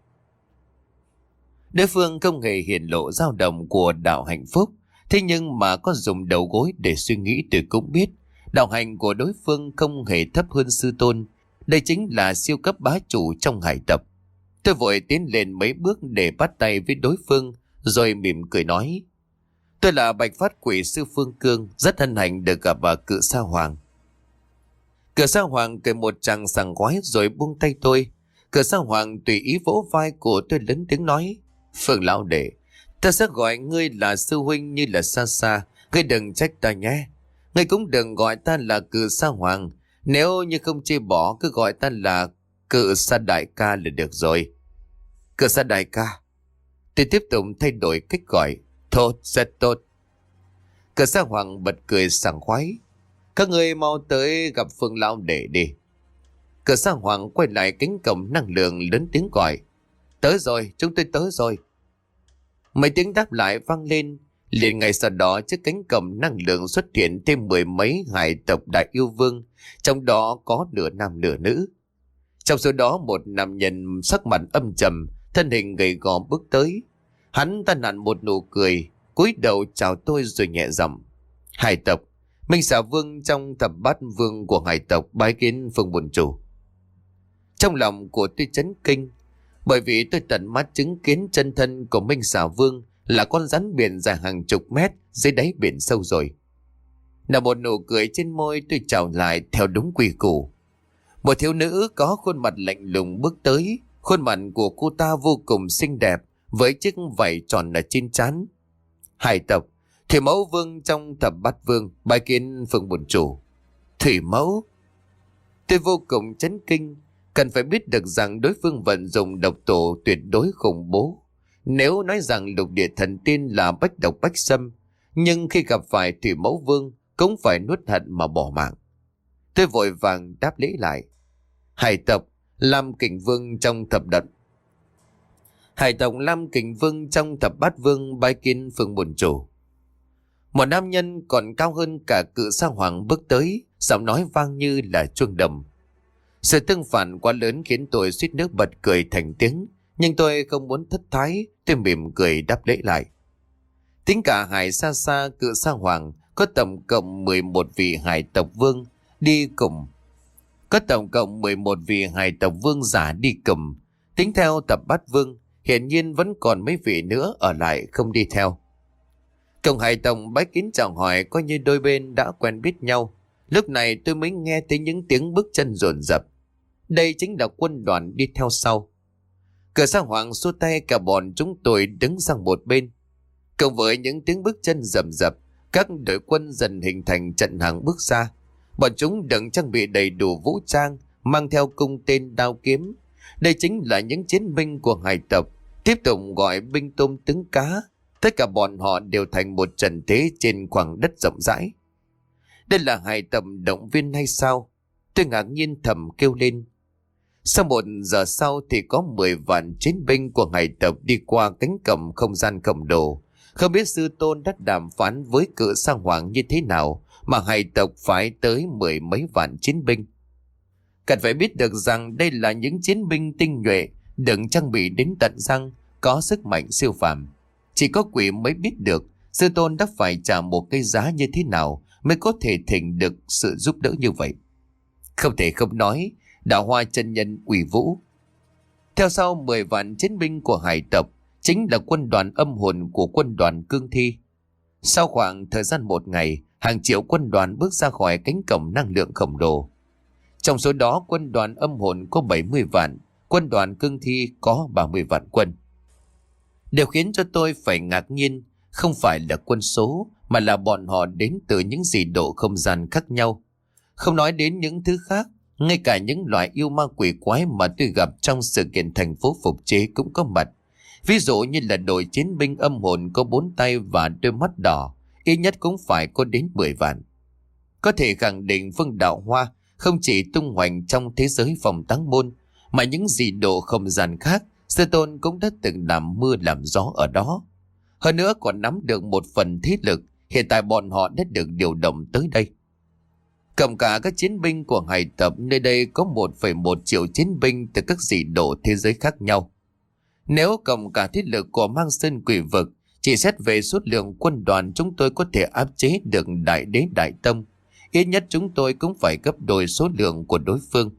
Đối phương không hề hiện lộ dao động của đạo hạnh phúc. Thế nhưng mà có dùng đầu gối để suy nghĩ tôi cũng biết, đạo hạnh của đối phương không hề thấp hơn sư tôn. Đây chính là siêu cấp bá chủ trong hải tập. Tôi vội tiến lên mấy bước để bắt tay với đối phương, rồi mỉm cười nói. Tôi là Bạch Phát Quỷ sư Phương Cương, rất hân hạnh được gặp bà cự sa hoàng. Cửa Sa Hoàng cười một tràng sảng khoái rồi buông tay tôi. Cửa Sa Hoàng tùy ý vỗ vai của tôi lớn tiếng nói: Phương lão đệ, ta sẽ gọi ngươi là sư huynh như là xa xa, ngươi đừng trách ta nhé. Ngươi cũng đừng gọi ta là Cự Sa Hoàng, nếu như không chê bỏ cứ gọi ta là Cự Sa đại ca là được rồi. Cự Sa đại ca. Tôi tiếp tục thay đổi cách gọi. Tốt, rất tốt. Cự Sa Hoàng bật cười sảng khoái: Các ngươi mau tới gặp Phương lão đệ đi. Cự Sa Hoàng quay lại cánh cổng năng lượng lớn tiếng gọi: Tới rồi, chúng tôi tới rồi. Mấy tiếng đáp lại vang lên. Liền ngay sau đó trước cánh cổng năng lượng xuất hiện thêm mười mấy hải tộc đại yêu vương, trong đó có nửa nam nửa nữ. Trong số đó một nam nhân sắc mặt âm trầm, thân hình gầy gò bước tới. Hắn ta nặn một nụ cười, cúi đầu chào tôi rồi nhẹ giọng: Hải tộc, Minh Xà Vương trong thập bát vương của hải tộc bái kiến Phương bổn chủ. Trong lòng của tôi chấn kinh, bởi vì tôi tận mắt chứng kiến chân thân của Minh Xà Vương là con rắn biển dài hàng chục mét dưới đáy biển sâu rồi. Là một nụ cười trên môi, tôi chào lại theo đúng quy củ. Một thiếu nữ có khuôn mặt lạnh lùng bước tới. Khuôn mặt của cô ta vô cùng xinh đẹp, với chiếc vảy tròn ở trên trán. Hải tộc, Thủy Mẫu Vương trong thập bát vương bái kiến Phương bổn chủ. Thủy Mẫu? Tôi vô cùng chấn kinh. Cần phải biết được rằng đối phương vận dụng độc tổ tuyệt đối khủng bố. Nếu nói rằng lục địa thần tiên là bách độc bách xâm, nhưng khi gặp phải Thủy Mẫu Vương cũng phải nuốt hận mà bỏ mạng. Tôi vội vàng đáp lễ lại: Hải tộc Lam Kình Vương trong thập đận. Hải tộc Lam Kình Vương trong thập bát vương bái kiến Phương bổn chủ. Một nam nhân còn cao hơn cả Cự Sa Hoàng bước tới, giọng nói vang như là chuông đồng. Sự tương phản quá lớn khiến tôi suýt nước bật cười thành tiếng, nhưng tôi không muốn thất thái, tôi mỉm cười đáp lễ lại. Tính cả Hải Sa Sa, Cự Sa Hoàng có tổng cộng mười một vị hải tộc vương đi cùng. Có tổng cộng mười một vị hải tộc vương giả đi cùng. Tính theo thập bát vương, hiển nhiên vẫn còn mấy vị nữa ở lại không đi theo. Cộng hải tộc bái kiến chào hỏi coi như đôi bên đã quen biết nhau. Lúc này tôi mới nghe thấy những tiếng bước chân dồn dập. Đây chính là quân đoàn đi theo sau. Cự Sa Hoàng xua tay, cả bọn chúng tôi đứng sang một bên. Cộng với những tiếng bước chân rầm rập, các đội quân dần hình thành trận hàng bước ra. Bọn chúng đừng trang bị đầy đủ vũ trang, mang theo cung tên đao kiếm. Đây chính là những chiến binh của hải tộc, tiếp tục gọi binh tôm trứng cá. Tất cả bọn họ đều thành một trận thế trên khoảng đất rộng rãi. Đây là hải tộc động viên hay sao? Tôi ngạc nhiên thầm kêu lên. Sau một giờ sau thì có mười vạn chiến binh của hải tộc đi qua cánh cổng không gian khổng lồ. Không biết sư tôn đã đàm phán với Cự Sa Hoàng như thế nào mà hải tộc phải tới mười mấy vạn chiến binh. Cần phải biết được rằng đây là những chiến binh tinh nhuệ, đừng trang bị đến tận răng, có sức mạnh siêu phàm. Chỉ có quỷ mới biết được sư tôn đã phải trả một cái giá như thế nào mới có thể thỉnh được sự giúp đỡ như vậy. Không thể không nói, Đạo Hoa chân nhân ủy vũ. Theo sau mười vạn chiến binh của hải tộc chính là quân đoàn âm hồn của quân đoàn cương thi. Sau khoảng thời gian một ngày, hàng triệu quân đoàn bước ra khỏi cánh cổng năng lượng khổng lồ. Trong số đó quân đoàn âm hồn có bảy mươi vạn, quân đoàn cương thi có ba mươi vạn quân. Điều khiến cho tôi phải ngạc nhiên không phải là quân số, mà là bọn họ đến từ những dị độ không gian khác nhau. Không nói đến những thứ khác, ngay cả những loại yêu ma quỷ quái mà tôi gặp trong sự kiện thành phố phục chế cũng có mặt. Ví dụ như là đội chiến binh âm hồn có bốn tay và đôi mắt đỏ, ít nhất cũng phải có đến mười vạn. Có thể khẳng định Phương Đạo Hoa không chỉ tung hoành trong thế giới phòng táng môn, mà những dị độ không gian khác, sư tôn cũng đã từng làm mưa làm gió ở đó. Hơn nữa còn nắm được một phần thế lực, hiện tại bọn họ đã được điều động tới đây. Cộng cả các chiến binh của hải tộc nơi đây có một phẩy một triệu chiến binh từ các dị độ thế giới khác nhau. Nếu cộng cả thế lực của Mang Sơn Quỷ Vực, chỉ xét về số lượng quân đoàn chúng tôi có thể áp chế được Đại Đế Đại Tông. Ít nhất chúng tôi cũng phải gấp đôi số lượng của đối phương.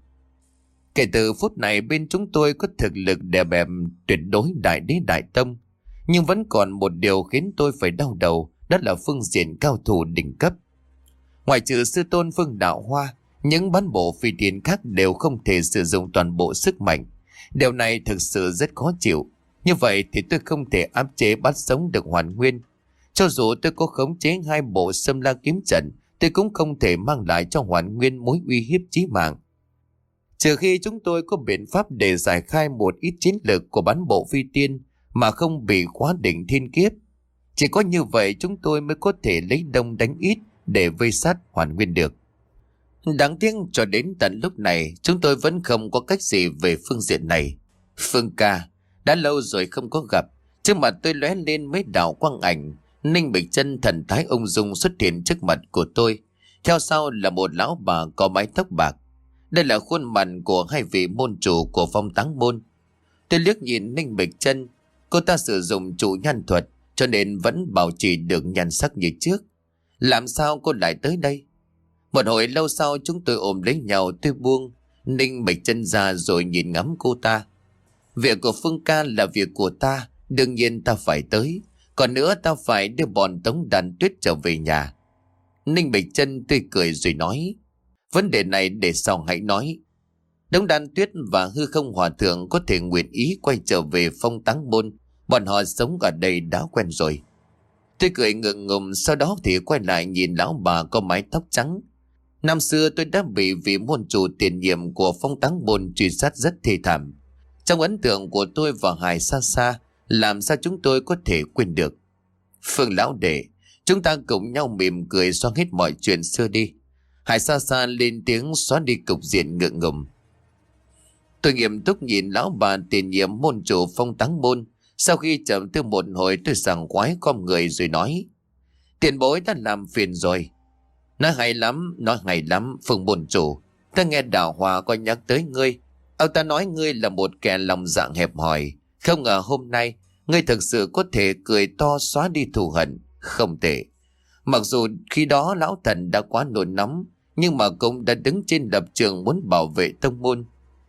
Kể từ phút này bên chúng tôi có thực lực đè bẹp tuyệt đối Đại Đế Đại Tông. Nhưng vẫn còn một điều khiến tôi phải đau đầu, đó là phương diện cao thủ đỉnh cấp. Ngoài trừ sư tôn Phương Đạo Hoa, Những bán bộ phi tiên khác đều không thể sử dụng toàn bộ sức mạnh. Điều này thực sự rất khó chịu. Như vậy thì tôi không thể áp chế bắt sống được Hoàn Nguyên. Cho dù tôi có khống chế hai bộ Sâm La kiếm trận, tôi cũng không thể mang lại cho Hoàn Nguyên mối uy hiếp chí mạng. Trừ khi chúng tôi có biện pháp để giải khai một ít chiến lược của bán bộ phi tiên mà không bị khóa định thiên kiếp. Chỉ có như vậy chúng tôi mới có thể lấy đông đánh ít để vây sát Hoàn Nguyên được. Đáng tiếc cho đến tận lúc này chúng tôi vẫn không có cách gì về phương diện này. Phương ca, đã lâu rồi không có gặp. Trước mặt tôi lóe lên mấy đạo quang ảnh. Ninh Bịch Chân thần thái ung dung xuất hiện trước mặt của tôi. Theo sau là một lão bà có mái tóc bạc. Đây là khuôn mặt của hai vị môn chủ của Phong Táng Môn. Tôi liếc nhìn Ninh Bịch Chân. Cô ta sử dụng trụ nhan thuật cho nên vẫn bảo trì được nhan sắc như trước. Làm sao cô lại tới đây? Một hồi lâu sau chúng tôi ôm lấy nhau, tôi buông Ninh Bịch Chân ra rồi nhìn ngắm cô ta. Việc của Phương ca là việc của ta, đương nhiên ta phải tới. Còn nữa ta phải đưa bọn Tống Đàn Tuyết trở về nhà. Ninh Bịch Chân tươi cười rồi nói, vấn đề này để sau hãy nói. Tống Đàn Tuyết và Hư Không Hòa Thượng có thể nguyện ý quay trở về Phong Táng Môn. Bọn họ sống ở đây đã quen rồi. Tôi cười ngượng ngùng, sau đó thì quay lại nhìn lão bà có mái tóc trắng. Năm xưa tôi đã bị vị môn chủ tiền nhiệm của Phong Táng Môn truy sát rất thê thảm. Trong ấn tượng của tôi và Hải Sa Sa, làm sao chúng tôi có thể quên được? Phương lão đệ, chúng ta cùng nhau mỉm cười xóa hết mọi chuyện xưa đi. Hải Sa Sa lên tiếng xóa đi cục diện ngượng ngùng. Tôi nghiêm túc nhìn lão bà tiền nhiệm môn chủ Phong Táng Môn. Sau khi chậm từ một hồi tôi sảng khoái khom người rồi nói, tiền bối đã làm phiền rồi. Nói hay lắm, nói hay lắm, Phương môn chủ. Ta nghe Đạo Hòa có nhắc tới ngươi. Ông ta nói ngươi là một kẻ lòng dạ hẹp hòi. Không ngờ hôm nay ngươi thực sự có thể cười to xóa đi thù hận. Không tệ. Mặc dù khi đó lão thần đã quá nổi nóng, nhưng mà cũng đã đứng trên lập trường muốn bảo vệ tông môn.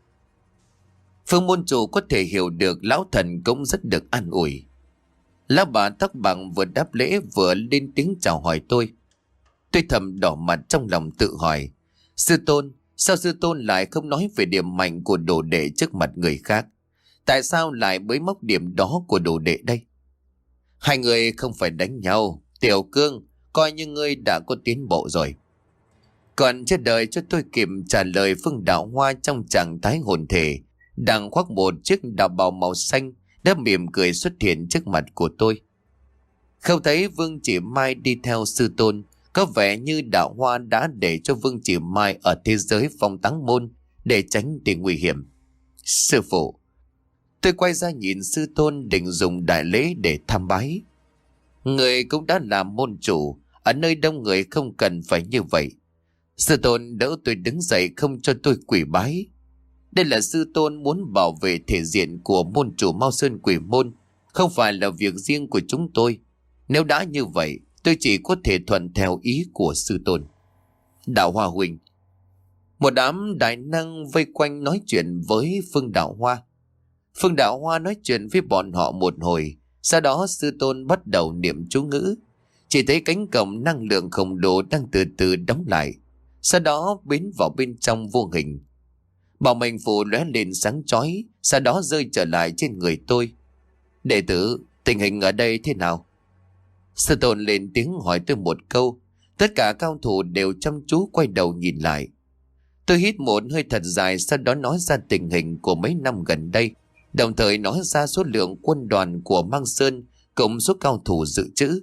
Phương môn chủ có thể hiểu được lão thần cũng rất được an ủi. Lão bà tóc bằng vừa đáp lễ vừa lên tiếng chào hỏi tôi. Tôi thầm đỏ mặt trong lòng tự hỏi, sư tôn, sao sư tôn lại không nói về điểm mạnh của đồ đệ trước mặt người khác? Tại sao lại bới móc điểm đó của đồ đệ đây? Hai người không phải đánh nhau. Tiểu Cương, coi như ngươi đã có tiến bộ rồi. Còn chưa đợi cho tôi kịp trả lời, Phương Đạo Hoa trong trạng thái hồn thể đang khoác một chiếc đạo bào màu xanh đã mỉm cười xuất hiện trước mặt của tôi. Không thấy Vương Chỉ Mai đi theo sư tôn, có vẻ như Đạo Hoa đã để cho Vương Chỉ Mai ở thế giới Phong Táng Môn để tránh tình nguy hiểm. Sư phụ. Tôi quay ra nhìn sư tôn định dùng đại lễ để tham bái. Người cũng đã làm môn chủ, ở nơi đông người không cần phải như vậy. Sư tôn đỡ tôi đứng dậy không cho tôi quỳ bái. Đây là sư tôn muốn bảo vệ thể diện của môn chủ Mao Sơn Quỷ Môn, không phải là việc riêng của chúng tôi. Nếu đã như vậy, tôi chỉ có thể thuận theo ý của sư tôn. Đạo Hoa huynh. Một đám đại năng vây quanh nói chuyện với Phương Đạo Hoa. Phương Đạo Hoa nói chuyện với bọn họ một hồi, sau đó sư tôn bắt đầu niệm chú ngữ. Chỉ thấy cánh cổng năng lượng khổng lồ đang từ từ đóng lại, sau đó biến vào bên trong vô hình. Bảo mệnh phù lóe lên sáng chói, sau đó rơi trở lại trên người tôi. Đệ tử, tình hình ở đây thế nào? Sư tôn lên tiếng hỏi tôi một câu. Tất cả cao thủ đều chăm chú quay đầu nhìn lại. Tôi hít một hơi thật dài, sau đó nói ra tình hình của mấy năm gần đây, đồng thời nói ra số lượng quân đoàn của Mang Sơn cùng số cao thủ dự trữ.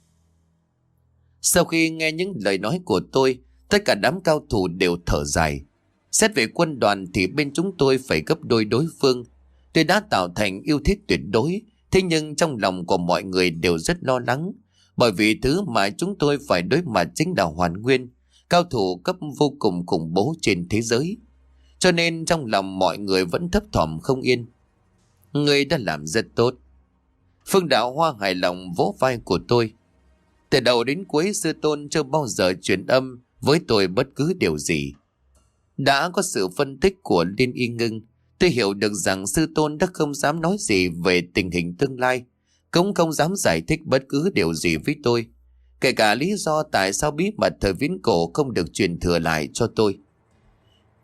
Sau khi nghe những lời nói của tôi, tất cả đám cao thủ đều thở dài. Xét về quân đoàn thì bên chúng tôi phải gấp đôi đối phương. Tôi đã tạo thành ưu thế tuyệt đối, thế nhưng trong lòng của mọi người đều rất lo lắng, bởi vì thứ mà chúng tôi phải đối mặt chính là Hoàn Nguyên, cao thủ cấp vô cùng khủng bố trên thế giới. Cho nên trong lòng mọi người vẫn thấp thỏm không yên. Ngươi đã làm rất tốt. Phương Đạo Hoa hài lòng vỗ vai của tôi. Từ đầu đến cuối sư tôn chưa bao giờ truyền âm với tôi bất cứ điều gì. Đã có sự phân tích của Liên Y Ngưng, tôi hiểu được rằng sư tôn đã không dám nói gì về tình hình tương lai, cũng không dám giải thích bất cứ điều gì với tôi, kể cả lý do tại sao bí mật thời viễn cổ không được truyền thừa lại cho tôi.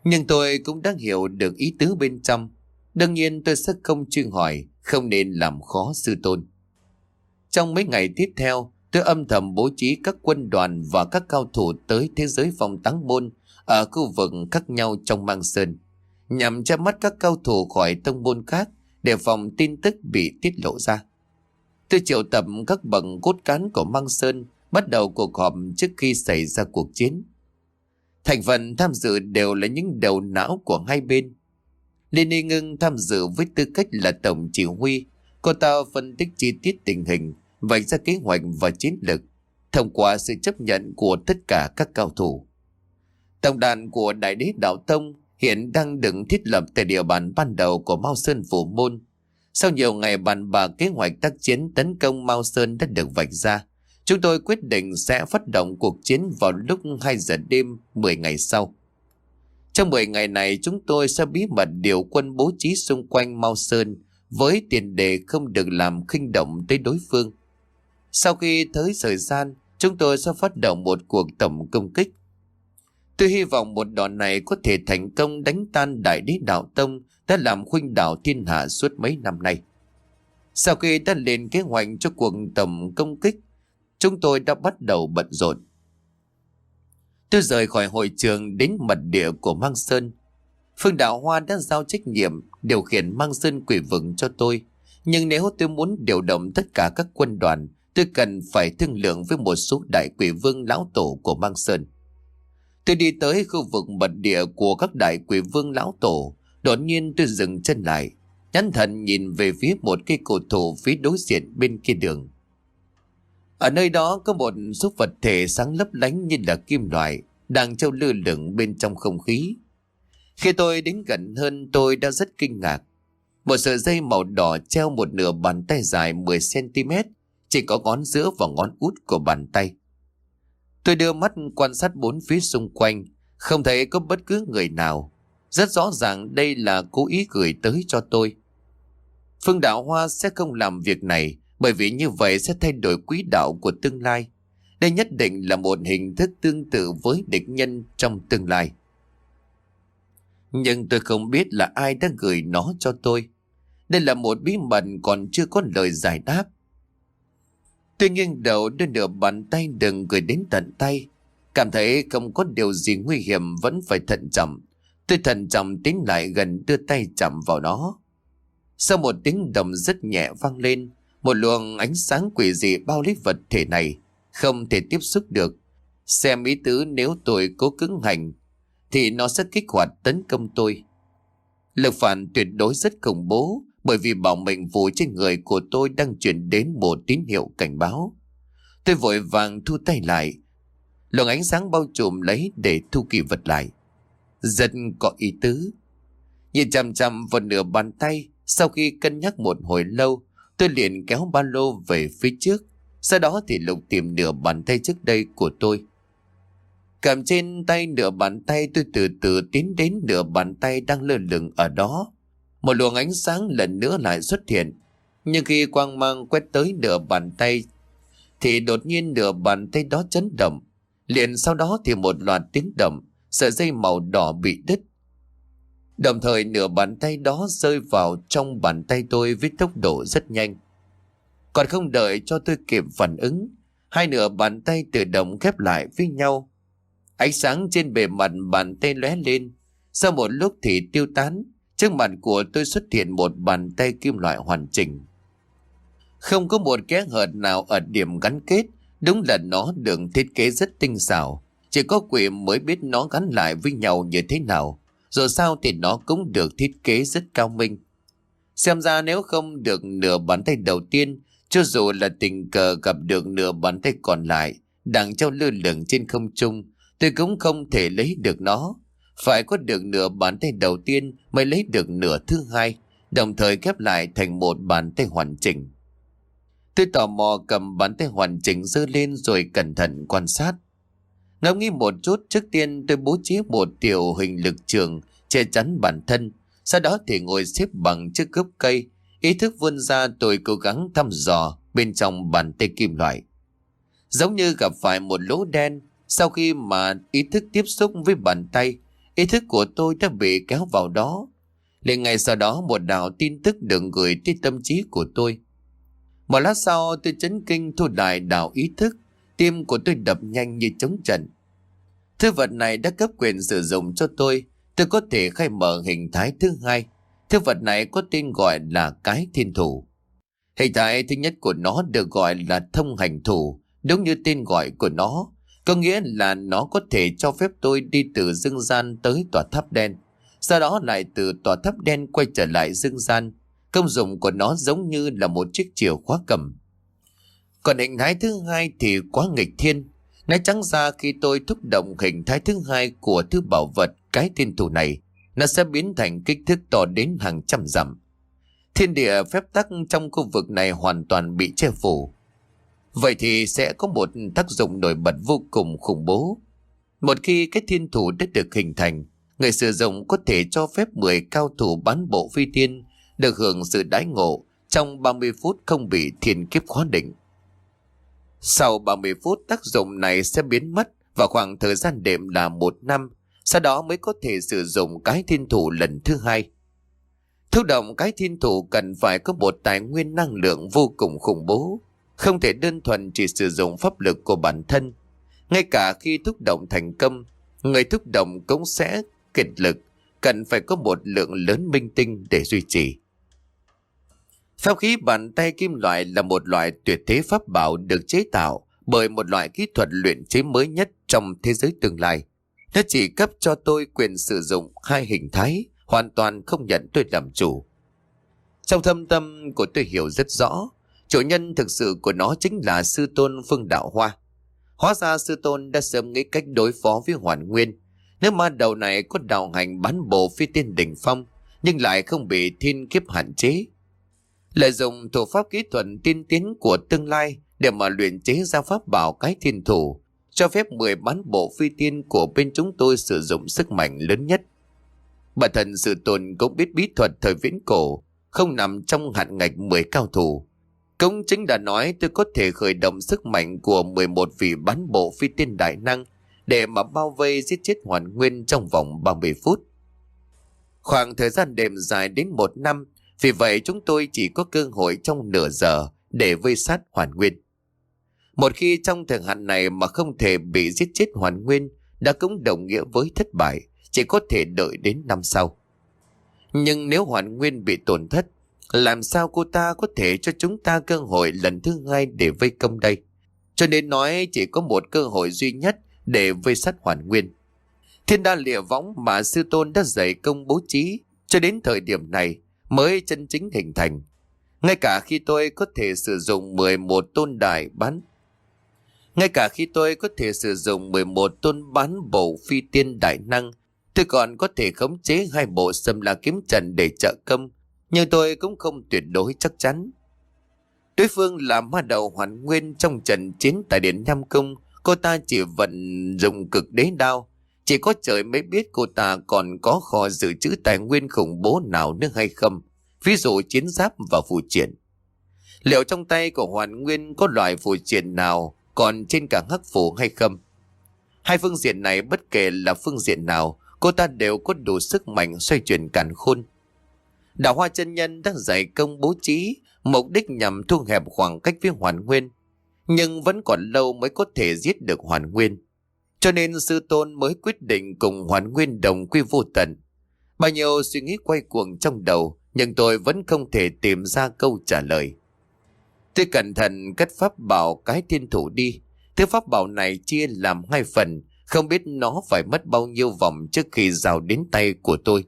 Nhưng tôi cũng đã hiểu được ý tứ bên trong. Đương nhiên tôi sẽ không truy hỏi, không nên làm khó sư tôn. Trong mấy ngày tiếp theo, tôi âm thầm bố trí các quân đoàn và các cao thủ tới thế giới phong táng môn ở khu vực khác nhau trong Mang Sơn, nhằm che mắt các cao thủ khỏi tông môn khác để phòng tin tức bị tiết lộ ra. Tôi triệu tập các bậc cốt cán của Mang Sơn bắt đầu cuộc họp trước khi xảy ra cuộc chiến. Thành phần tham dự đều là những đầu não của hai bên. Liên Y Ngưng tham dự với tư cách là tổng chỉ huy. Cô ta phân tích chi tiết tình hình, vạch ra kế hoạch và chiến lược thông qua sự chấp nhận của tất cả các cao thủ. Tổng đàn của Đại Đế Đạo Tông hiện đang được thiết lập tại địa bàn ban đầu của Mao Sơn Phủ Môn. Sau nhiều ngày bàn bạc, kế hoạch tác chiến tấn công Mao Sơn đã được vạch ra. Chúng tôi quyết định sẽ phát động cuộc chiến vào lúc hai giờ đêm mười ngày sau. Trong mười ngày này, chúng tôi sẽ bí mật điều quân bố trí xung quanh Mao Sơn với tiền đề không được làm khinh động tới đối phương. Sau khi tới thời gian, chúng tôi sẽ phát động một cuộc tổng công kích. Tôi hy vọng một đòn này có thể thành công đánh tan Đại Đế Đạo Tông đã làm khuynh đảo thiên hạ suốt mấy năm nay. Sau khi đã lên kế hoạch cho cuộc tổng công kích, chúng tôi đã bắt đầu bận rộn. Tôi rời khỏi hội trường đến mật địa của Mang Sơn. Phương Đạo Hoa đã giao trách nhiệm điều khiển Mang Sơn Quỷ Vực cho tôi. Nhưng nếu tôi muốn điều động tất cả các quân đoàn, tôi cần phải thương lượng với một số đại quỷ vương lão tổ của Mang Sơn. Tôi đi tới khu vực mật địa của các đại quỷ vương lão tổ. Đột nhiên tôi dừng chân lại, nhãn thần nhìn về phía một cây cổ thụ phía đối diện bên kia đường. Ở nơi đó có một số vật thể sáng lấp lánh như là kim loại đang treo lơ lửng bên trong không khí. Khi tôi đến gần hơn, tôi đã rất kinh ngạc. Một sợi dây màu đỏ treo một nửa bàn tay dài mười xăng ti mét, chỉ có ngón giữa và ngón út của bàn tay. Tôi đưa mắt quan sát bốn phía xung quanh, không thấy có bất cứ người nào. Rất rõ ràng đây là cố ý gửi tới cho tôi. Phương Đạo Hoa sẽ không làm việc này, bởi vì như vậy sẽ thay đổi quỹ đạo của tương lai. Đây nhất định là một hình thức tương tự với địch nhân trong tương lai. Nhưng tôi không biết là ai đã gửi nó cho tôi. Đây là một bí mật còn chưa có lời giải đáp. Tôi nghiêng đầu đưa nửa bàn tay đừng gửi đến tận tay. Cảm thấy không có điều gì nguy hiểm, vẫn phải thận trọng. Tôi thận trọng tiến lại gần, đưa tay chạm vào nó. Sau một tiếng động rất nhẹ vang lên, một luồng ánh sáng quỷ dị bao lấy vật thể này, không thể tiếp xúc được. Xem ý tứ, nếu tôi cố cứng hành thì nó sẽ kích hoạt tấn công tôi. Lực phản tuyệt đối rất khủng bố, bởi vì bảo mệnh phù trên người của tôi đang truyền đến một tín hiệu cảnh báo. Tôi vội vàng thu tay lại, luồng ánh sáng bao trùm lấy để thu kỳ vật lại. Rất có ý tứ. Nhìn chằm chằm vào nửa bàn tay, sau khi cân nhắc một hồi lâu, tôi liền kéo ba lô về phía trước. Sau đó thì lục tìm nửa bàn tay trước đây của tôi. Cầm trên tay nửa bàn tay, tôi từ từ tiến đến nửa bàn tay đang lơ lửng ở đó. Một luồng ánh sáng lần nữa lại xuất hiện. Nhưng khi quang mang quét tới nửa bàn tay thì đột nhiên nửa bàn tay đó chấn động. Liền sau đó thì một loạt tiếng động, sợi dây màu đỏ bị đứt. Đồng thời nửa bàn tay đó rơi vào trong bàn tay tôi với tốc độ rất nhanh. Còn không đợi cho tôi kịp phản ứng, hai nửa bàn tay tự động khép lại với nhau. Ánh sáng trên bề mặt bàn tay lóe lên, sau một lúc thì tiêu tán. Trước mặt của tôi xuất hiện một bàn tay kim loại hoàn chỉnh. Không có một kẽ hở nào ở điểm gắn kết. Đúng là nó được thiết kế rất tinh xảo. Chỉ có quỷ mới biết nó gắn lại với nhau như thế nào. Dù sao thì nó cũng được thiết kế rất cao minh. Xem ra nếu không được nửa bàn tay đầu tiên, cho dù là tình cờ gặp được nửa bàn tay còn lại đang treo lơ lửng trên không trung, tôi cũng không thể lấy được nó. Phải có được nửa bàn tay đầu tiên mới lấy được nửa thứ hai, đồng thời ghép lại thành một bàn tay hoàn chỉnh. Tôi tò mò cầm bàn tay hoàn chỉnh giơ lên rồi cẩn thận quan sát. Ngẫm nghĩ một chút, trước tiên tôi bố trí một tiểu hình lực trường che chắn bản thân. Sau đó thì ngồi xếp bằng trước gốc cây. Ý thức vươn ra, tôi cố gắng thăm dò bên trong bàn tay kim loại. Giống như gặp phải một lỗ đen. Sau khi mà ý thức tiếp xúc với bàn tay, Ý thức của tôi đã bị kéo vào đó. Liền ngày sau đó một đạo tin tức được gửi tới tâm trí của tôi. Một lát sau tôi chấn kinh thu lại đạo ý thức. Tim của tôi đập nhanh như trống trận. Thứ vật này đã cấp quyền sử dụng cho tôi. Tôi có thể khai mở hình thái thứ hai. Thứ vật này có tên gọi là cái thiên thủ. Hình thái thứ nhất của nó được gọi là thông hành thủ, đúng như tên gọi của nó. Có nghĩa là nó có thể cho phép tôi đi từ dương gian tới tòa tháp đen, sau đó lại từ tòa tháp đen quay trở lại dương gian. Công dụng của nó giống như là một chiếc chìa khóa cầm. Còn hình thái thứ hai thì quá nghịch thiên. Nói trắng ra, khi tôi thúc động hình thái thứ hai của thứ bảo vật cái thiên thủ này, nó sẽ biến thành kích thước to đến hàng trăm dặm. Thiên địa phép tắc trong khu vực này hoàn toàn bị che phủ. Vậy thì sẽ có một tác dụng nổi bật vô cùng khủng bố. Một khi cái thiên thủ đã được hình thành, người sử dụng có thể cho phép mười cao thủ bán bộ phi tiên được hưởng sự đãi ngộ trong ba mươi phút không bị thiên kiếp khóa định. Sau ba mươi phút, tác dụng này sẽ biến mất và khoảng thời gian đệm là một năm, sau đó mới có thể sử dụng cái thiên thủ lần thứ hai. Thúc động cái thiên thủ cần phải có một tài nguyên năng lượng vô cùng khủng bố, không thể đơn thuần chỉ sử dụng pháp lực của bản thân. Ngay cả khi thúc động thành công, người thúc động cũng sẽ kiệt lực, cần phải có một lượng lớn minh tinh để duy trì. Pháp khí bàn tay kim loại là một loại tuyệt thế pháp bảo được chế tạo bởi một loại kỹ thuật luyện chế mới nhất trong thế giới tương lai. Nó chỉ cấp cho tôi quyền sử dụng hai hình thái, hoàn toàn không nhận tôi làm chủ. Trong thâm tâm của tôi hiểu rất rõ, chủ nhân thực sự của nó chính là sư tôn Phương Đạo Hoa. Hóa ra sư tôn đã sớm nghĩ cách đối phó với Hoàn Nguyên. Nếu ma đầu này có đạo hành bán bộ phi tiên đỉnh phong, nhưng lại không bị thiên kiếp hạn chế, lợi dụng thủ pháp kỹ thuật tiên tiến của tương lai để mà luyện chế ra pháp bảo cái thiên thủ, cho phép mười bán bộ phi tiên của bên chúng tôi sử dụng sức mạnh lớn nhất. Bản thân sư tôn cũng biết bí thuật thời viễn cổ, không nằm trong hạn ngạch mười cao thủ. Cũng chính đã nói tôi có thể khởi động sức mạnh của mười một vị bán bộ phi tiên đại năng để mà bao vây giết chết Hoàn Nguyên trong vòng ba mươi phút. Khoảng thời gian đêm dài đến một năm, vì vậy chúng tôi chỉ có cơ hội trong nửa giờ để vây sát Hoàn Nguyên. Một khi trong thời hạn này mà không thể bị giết chết Hoàn Nguyên, đã cũng đồng nghĩa với thất bại, chỉ có thể đợi đến năm sau. Nhưng nếu Hoàn Nguyên bị tổn thất, làm sao cô ta có thể cho chúng ta cơ hội lần thứ hai để vây công đây? Cho nên nói chỉ có một cơ hội duy nhất để vây sát Hoàn Nguyên. Thiên đa địa võng mà sư tôn đã dạy công bố trí cho đến thời điểm này mới chân chính hình thành. Ngay cả khi tôi có thể sử dụng mười một tôn đại bán Ngay cả khi tôi có thể sử dụng mười một tôn bán bộ phi tiên đại năng, tôi còn có thể khống chế hai bộ Xâm La kiếm trận để trợ công, nhưng tôi cũng không tuyệt đối chắc chắn. Đối phương là ma đầu Hoàn Nguyên trong trận chiến tại Điện Nam Cung, cô ta chỉ vận dụng cực đế đao. Chỉ có trời mới biết cô ta còn có kho dự trữ tài nguyên khủng bố nào nữa hay không, ví dụ chiến giáp và phù triện. Liệu trong tay của Hoàn Nguyên có loại phù triện nào còn trên cả hắc phù hay không? Hai phương diện này, bất kể là phương diện nào, cô ta đều có đủ sức mạnh xoay chuyển càn khôn. Đạo Hoa chân nhân đang dạy công bố trí, mục đích nhằm thu hẹp khoảng cách với Hoàn Nguyên, nhưng vẫn còn lâu mới có thể giết được Hoàn Nguyên. Cho nên sư tôn mới quyết định cùng Hoàn Nguyên đồng quy vô tận. Bao nhiêu suy nghĩ quay cuồng trong đầu, nhưng tôi vẫn không thể tìm ra câu trả lời. Tôi cẩn thận cất pháp bảo cái thiên thủ đi. Thứ pháp bảo này chia làm hai phần, không biết nó phải mất bao nhiêu vòng trước khi rào đến tay của tôi.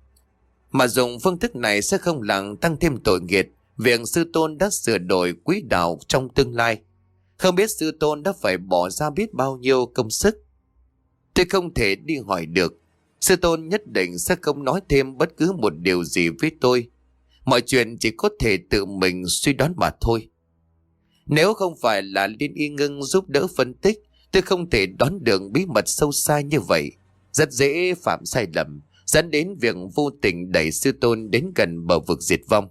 Mà dùng phương thức này sẽ không làm tăng thêm tội nghiệt việc sư tôn đã sửa đổi quỹ đạo trong tương lai. Không biết sư tôn đã phải bỏ ra biết bao nhiêu công sức. Tôi không thể đi hỏi được. Sư tôn nhất định sẽ không nói thêm bất cứ một điều gì với tôi. Mọi chuyện chỉ có thể tự mình suy đoán mà thôi. Nếu không phải là Liên Y Ngưng giúp đỡ phân tích, tôi không thể đoán được bí mật sâu xa như vậy. Rất dễ phạm sai lầm, dẫn đến việc vô tình đẩy sư tôn đến gần bờ vực diệt vong.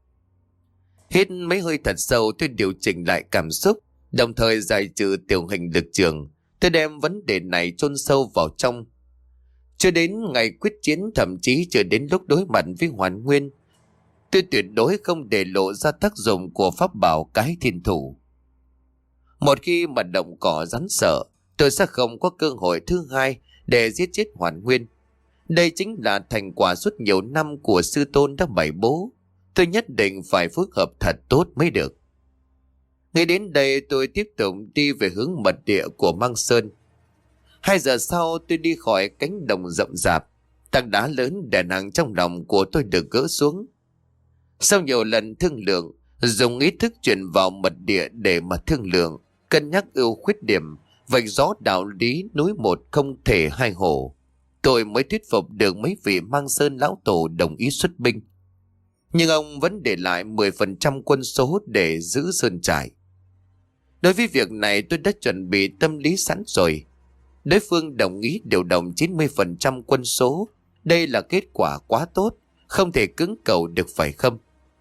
Hít mấy hơi thật sâu, tôi điều chỉnh lại cảm xúc, đồng thời giải trừ tiểu hình lực trường. Tôi đem vấn đề này chôn sâu vào trong. Chưa đến ngày quyết chiến, thậm chí chưa đến lúc đối mặt với Hoàn Nguyên, tôi tuyệt đối không để lộ ra tác dụng của pháp bảo cái thiên thủ. Một khi mà động cỏ rắn sợ, tôi sẽ không có cơ hội thứ hai để giết chết Hoàn Nguyên. Đây chính là thành quả suốt nhiều năm của sư tôn đã bày bố. Tôi nhất định phải phối hợp thật tốt mới được. Ngay đến đây tôi tiếp tục đi về hướng mật địa của Mang Sơn. Hai giờ sau tôi đi khỏi cánh đồng rậm rạp. Tảng đá lớn đè nặng trong lòng của tôi được gỡ xuống. Sau nhiều lần thương lượng, dùng ý thức chuyển vào mật địa để mà thương lượng, cân nhắc ưu khuyết điểm, vạch rõ đạo lý núi một không thể hai hổ, tôi mới thuyết phục được mấy vị Mang Sơn lão tổ đồng ý xuất binh. Nhưng ông vẫn để lại mười phần trăm quân số để giữ sơn trại. Đối với việc này tôi đã chuẩn bị tâm lý sẵn rồi. Đối phương đồng ý điều động chín mươi phần trăm quân số. Đây là kết quả quá tốt, không thể cứng cầu được phải không?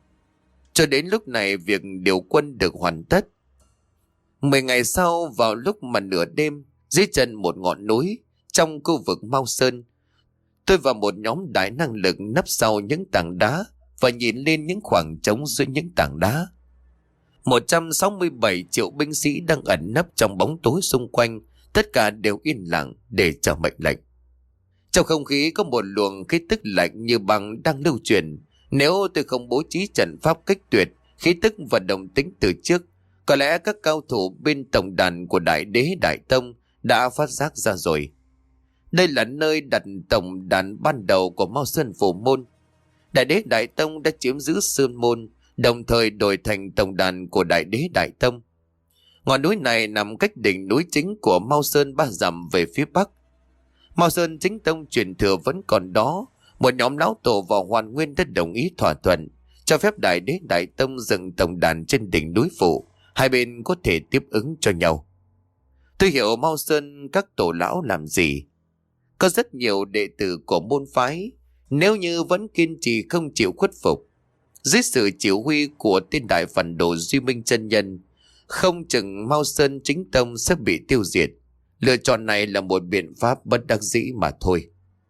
Cho đến lúc này việc điều quân được hoàn tất. Mười ngày sau, vào lúc mà nửa đêm, dưới chân một ngọn núi trong khu vực Mao Sơn, tôi và một nhóm đại năng lực nấp sau những tảng đá và nhìn lên những khoảng trống dưới những tảng đá. một trăm sáu mươi bảy triệu binh sĩ đang ẩn nấp trong bóng tối xung quanh, tất cả đều yên lặng để chờ mệnh lệnh. Trong không khí có một luồng khí tức lạnh như băng đang lưu truyền. Nếu tôi không bố trí trận pháp cách tuyệt, khí tức và động tĩnh từ trước, có lẽ các cao thủ bên tổng đàn của Đại Đế Đại Tông đã phát giác ra rồi. Đây là nơi đặt tổng đàn ban đầu của Mao Sơn Phủ Môn. Đại Đế Đại Tông đã chiếm giữ Sơn Môn, đồng thời đổi thành tổng đàn của Đại Đế Đại Tông. Ngọn núi này nằm cách đỉnh núi chính của Mao Sơn ba dặm về phía bắc. Mao Sơn chính tông truyền thừa vẫn còn đó. Một nhóm lão tổ và Hoàn Nguyên đã đồng ý thỏa thuận, cho phép Đại Đế Đại Tông dựng tổng đàn trên đỉnh núi phụ. Hai bên có thể tiếp ứng cho nhau. Tôi hiểu Mao Sơn các tổ lão làm gì. Có rất nhiều đệ tử của môn phái, nếu như vẫn kiên trì không chịu khuất phục, dưới sự chỉ huy của tên đại phản đồ Duy Minh chân nhân, không chừng Mao Sơn chính tông sẽ bị tiêu diệt. Lựa chọn này là một biện pháp bất đắc dĩ mà thôi.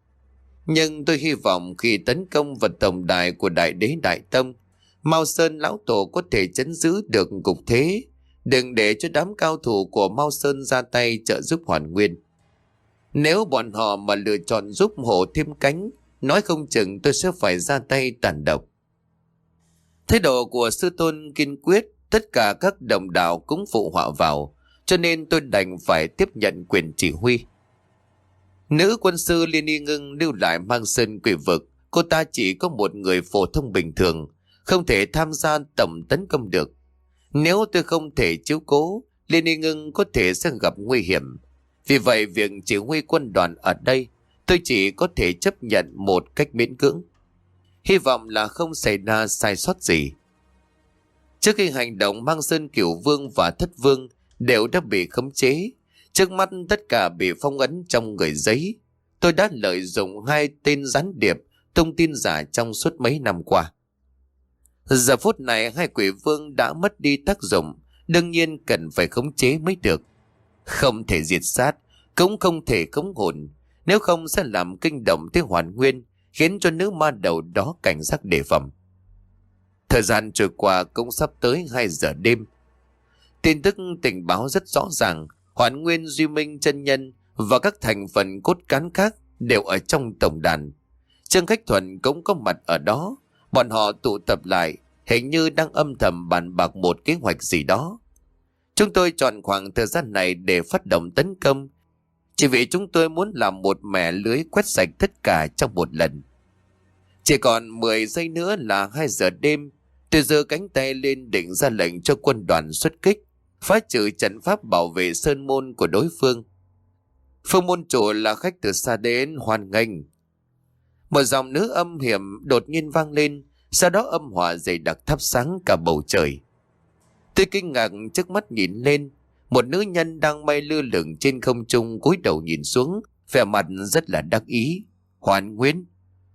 Nhưng tôi hy vọng khi tấn công vào tổng đài của Đại Đế Đại Tông, Mao Sơn lão tổ có thể trấn giữ được cục thế, đừng để cho đám cao thủ của Mao Sơn ra tay trợ giúp Hoàn Nguyên. Nếu bọn họ mà lựa chọn giúp hổ thêm cánh, nói không chừng tôi sẽ phải ra tay tàn độc. Thái độ của sư tôn kiên quyết, tất cả các đồng đạo cũng phụ họa vào, cho nên tôi đành phải tiếp nhận quyền chỉ huy. Nữ quân sư Liên Y Ngưng lưu lại Mang Sơn quỷ vực. Cô ta chỉ có một người phổ thông bình thường, không thể tham gia tổng tấn công được. Nếu tôi không thể chiếu cố, Liên Y Ngưng có thể sẽ gặp nguy hiểm. Vì vậy việc chỉ huy quân đoàn ở đây, tôi chỉ có thể chấp nhận một cách miễn cưỡng. Hy vọng là không xảy ra sai sót gì. Trước khi hành động, Mang Sơn Cửu Vương và Thất Vương đều đã bị khống chế. Trước mắt tất cả bị phong ấn trong người giấy. Tôi đã lợi dụng hai tên gián điệp thông tin giả trong suốt mấy năm qua. Giờ phút này hai quỷ vương đã mất đi tác dụng, đương nhiên cần phải khống chế mới được. Không thể diệt sát, cũng không thể khống hồn, nếu không sẽ làm kinh động tới Hoàn Nguyên, khiến cho nữ ma đầu đó cảnh giác đề phòng. Thời gian trôi qua cũng sắp tới hai giờ đêm. Tin tức tình báo rất rõ ràng, Hoàn Nguyên, Duy Minh chân nhân và các thành phần cốt cán khác đều ở trong tổng đàn. Trương Khách Thuần cũng có mặt ở đó. Bọn họ tụ tập lại, hình như đang âm thầm bàn bạc một kế hoạch gì đó. Chúng tôi chọn khoảng thời gian này để phát động tấn công, chỉ vì chúng tôi muốn làm một mẻ lưới quét sạch tất cả trong một lần. Chỉ còn mười giây nữa là hai giờ đêm. Tôi giơ cánh tay lên định ra lệnh cho quân đoàn xuất kích, phá trừ trận pháp bảo vệ sơn môn của đối phương. Phương môn chủ là khách từ xa đến hoan nghênh. Một dòng nữ âm hiểm đột nhiên vang lên, sau đó âm hỏa dày đặc thắp sáng cả bầu trời. Tôi kinh ngạc trước mắt nhìn lên, một nữ nhân đang bay lơ lửng trên không trung cúi đầu nhìn xuống, vẻ mặt rất là đắc ý. Hoàn Nguyên.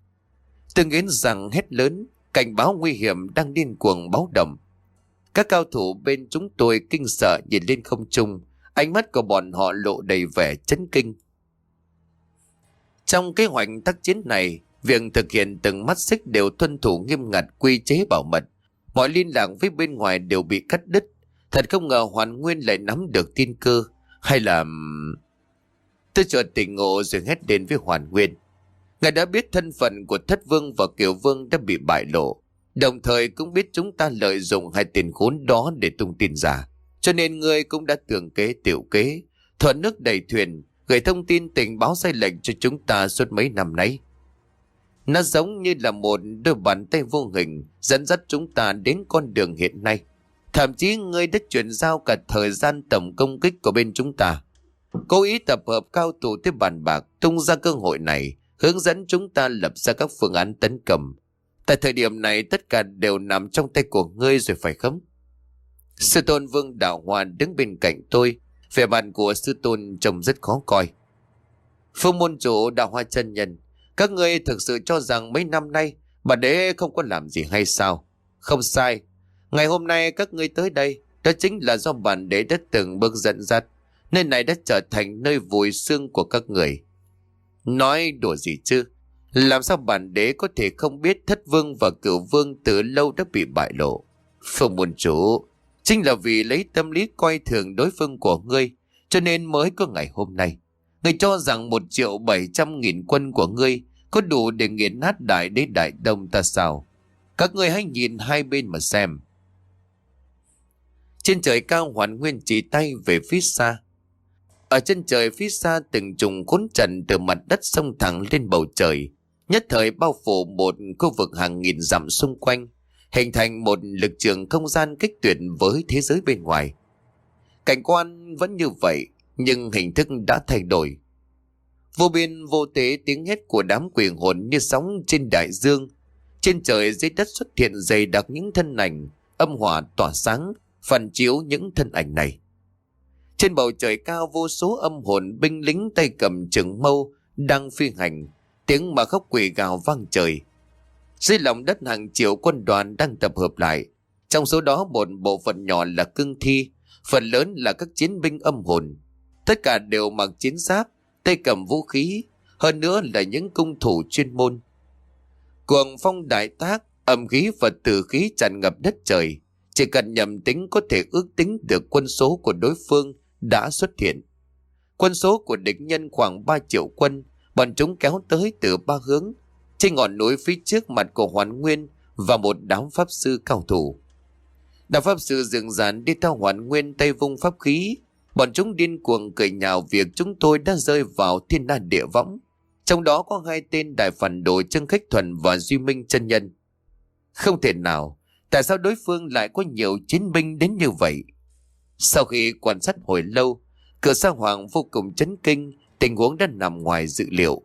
Tôi nghiến răng hét lớn, cảnh báo nguy hiểm đang điên cuồng báo động. Các cao thủ bên chúng tôi kinh sợ nhìn lên không trung, ánh mắt của bọn họ lộ đầy vẻ chấn kinh. Trong kế hoạch tác chiến này, việc thực hiện từng mắt xích đều tuân thủ nghiêm ngặt quy chế bảo mật. Mọi liên lạc với bên ngoài đều bị cắt đứt. Thật không ngờ Hoàn Nguyên lại nắm được tiên cơ. Hay là... Tôi chợt tỉnh ngộ rồi hét đến với Hoàn Nguyên. Ngài đã biết thân phận của Thất Vương và Kiều Vương đã bị bại lộ. Đồng thời cũng biết chúng ta lợi dụng hai tiền khốn đó để tung tin giả. Cho nên ngươi cũng đã tường kế tiểu kế, thuận nước đẩy thuyền, gửi thông tin tình báo sai lệch cho chúng ta suốt mấy năm nay. Nó giống như là một đôi bàn tay vô hình dẫn dắt chúng ta đến con đường hiện nay. Thậm chí ngươi đã chuyển giao cả thời gian tổng công kích của bên chúng ta. Cố ý tập hợp cao thủ tới bàn bạc, tung ra cơ hội này, hướng dẫn chúng ta lập ra các phương án tấn công. Tại thời điểm này tất cả đều nằm trong tay của ngươi rồi phải không? Sư tôn Vương Đạo Hoa đứng bên cạnh tôi, vẻ mặt của sư tôn trông rất khó coi. Phương môn chủ Đạo Hoa chân nhân, các ngươi thực sự cho rằng mấy năm nay bà đế không có làm gì hay sao? Không sai, ngày hôm nay các ngươi tới đây, đó chính là do bản đế đã từng bước dẫn dắt, nơi này đã trở thành nơi vùi xương của các người. Nói đùa gì chứ? Làm sao bản đế có thể không biết Thất Vương và Cửu Vương từ lâu đã bị bại lộ? Phương môn chủ, chính là vì lấy tâm lý coi thường đối phương của ngươi, cho nên mới có ngày hôm nay. Ngươi cho rằng một triệu bảy trăm nghìn quân của ngươi có đủ để nghiền nát đại đế Đại Đông ta sao? Các ngươi hãy nhìn hai bên mà xem. Trên trời cao, Hoàn Nguyên chỉ tay về phía xa. Ở chân trời phía xa, từng trùng khốn trần từ mặt đất xông thẳng lên bầu trời, nhất thời bao phủ một khu vực hàng nghìn dặm xung quanh, hình thành một lực trường không gian kích tuyệt với thế giới bên ngoài. Cảnh quan vẫn như vậy, nhưng hình thức đã thay đổi. Vô biên vô tế tiếng hét của đám quỷ hồn như sóng trên đại dương. Trên trời dưới đất xuất hiện dày đặc những thân ảnh, âm hỏa tỏa sáng, phản chiếu những thân ảnh này. Trên bầu trời cao, vô số âm hồn binh lính tay cầm trường mâu đang phi hành, tiếng mà khóc quỷ gào vang trời. Dưới lòng đất hàng triệu quân đoàn đang tập hợp lại, trong số đó một bộ phận nhỏ là cương thi, phần lớn là các chiến binh âm hồn. Tất cả đều mặc chiến giáp, tay cầm vũ khí, hơn nữa là những cung thủ chuyên môn. Cuồng phong đại tác, âm khí và tử khí tràn ngập đất trời. Chỉ cần nhầm tính có thể ước tính được quân số của đối phương đã xuất hiện. Quân số của địch nhân khoảng ba triệu quân, bọn chúng kéo tới từ ba hướng. Trên ngọn núi phía trước mặt của Hoàn Nguyên và một đám pháp sư cao thủ. Đám pháp sư dựng dàn đi theo Hoàn Nguyên, tay vung pháp khí. Bọn chúng điên cuồng cười nhạo việc chúng tôi đã rơi vào thiên la địa võng. Trong đó có hai tên đại phản đồ Trương Khách Thuần và Duy Minh chân nhân. Không thể nào, tại sao đối phương lại có nhiều chiến binh đến như vậy? Sau khi quan sát hồi lâu, Cửu Sa Hoàng vô cùng chấn kinh, tình huống đã nằm ngoài dự liệu.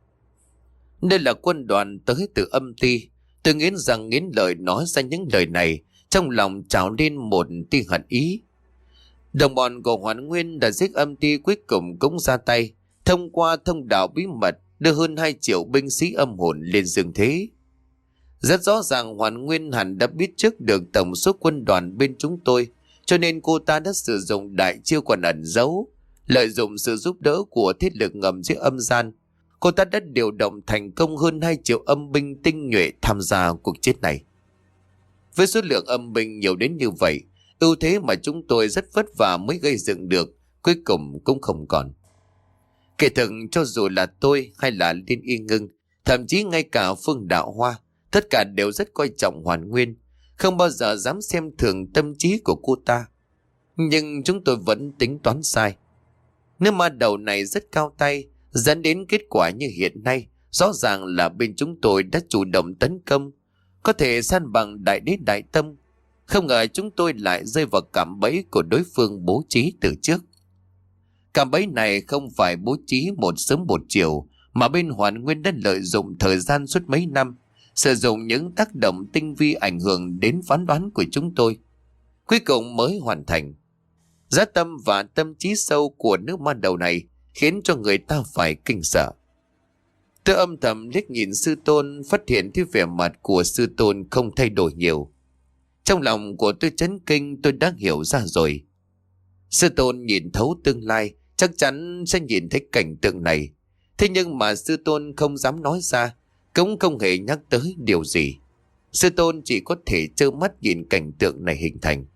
Đây là quân đoàn tới từ âm ti. Tôi nghiến rằng nghiến lợi nói ra những lời này, trong lòng trào lên một tia hận ý. Đồng bọn của Hoàn Nguyên đã giết âm ti cuối cùng cũng ra tay, thông qua thông đạo bí mật đưa hơn hai triệu binh sĩ âm hồn lên dương thế. Rất rõ ràng Hoàn Nguyên hẳn đã biết trước được tổng số quân đoàn bên chúng tôi, cho nên cô ta đã sử dụng đại chiêu còn ẩn giấu, lợi dụng sự giúp đỡ của thiết lực ngầm dưới âm gian. Cô ta đã điều động thành công hơn hai triệu âm binh tinh nhuệ tham gia cuộc chiến này. Với số lượng âm binh nhiều đến như vậy, ưu thế mà chúng tôi rất vất vả mới gây dựng được, cuối cùng cũng không còn. Kể thực cho dù là tôi hay là Liên Y Ngưng, thậm chí ngay cả Phương Đạo Hoa, tất cả đều rất coi trọng Hoàn Nguyên, không bao giờ dám xem thường tâm trí của cô ta. Nhưng chúng tôi vẫn tính toán sai. Nếu ma đầu này rất cao tay, dẫn đến kết quả như hiện nay, rõ ràng là bên chúng tôi đã chủ động tấn công, có thể san bằng đại đế đại tâm. Không ngờ chúng tôi lại rơi vào cạm bẫy của đối phương bố trí từ trước. Cạm bẫy này không phải bố trí một sớm một chiều, mà bên Hoàn Nguyên đã lợi dụng thời gian suốt mấy năm, sử dụng những tác động tinh vi ảnh hưởng đến phán đoán của chúng tôi, cuối cùng mới hoàn thành. Giá tâm và tâm trí sâu của nước ma đầu này khiến cho người ta phải kinh sợ. Tôi âm thầm liếc nhìn sư tôn, phát hiện thấy vẻ mặt của sư tôn không thay đổi nhiều. Trong lòng của tôi chấn kinh, tôi đã hiểu ra rồi. Sư tôn nhìn thấu tương lai, chắc chắn sẽ nhìn thấy cảnh tượng này. Thế nhưng mà sư tôn không dám nói ra, cũng không hề nhắc tới điều gì. Sư tôn chỉ có thể trơ mắt nhìn cảnh tượng này hình thành.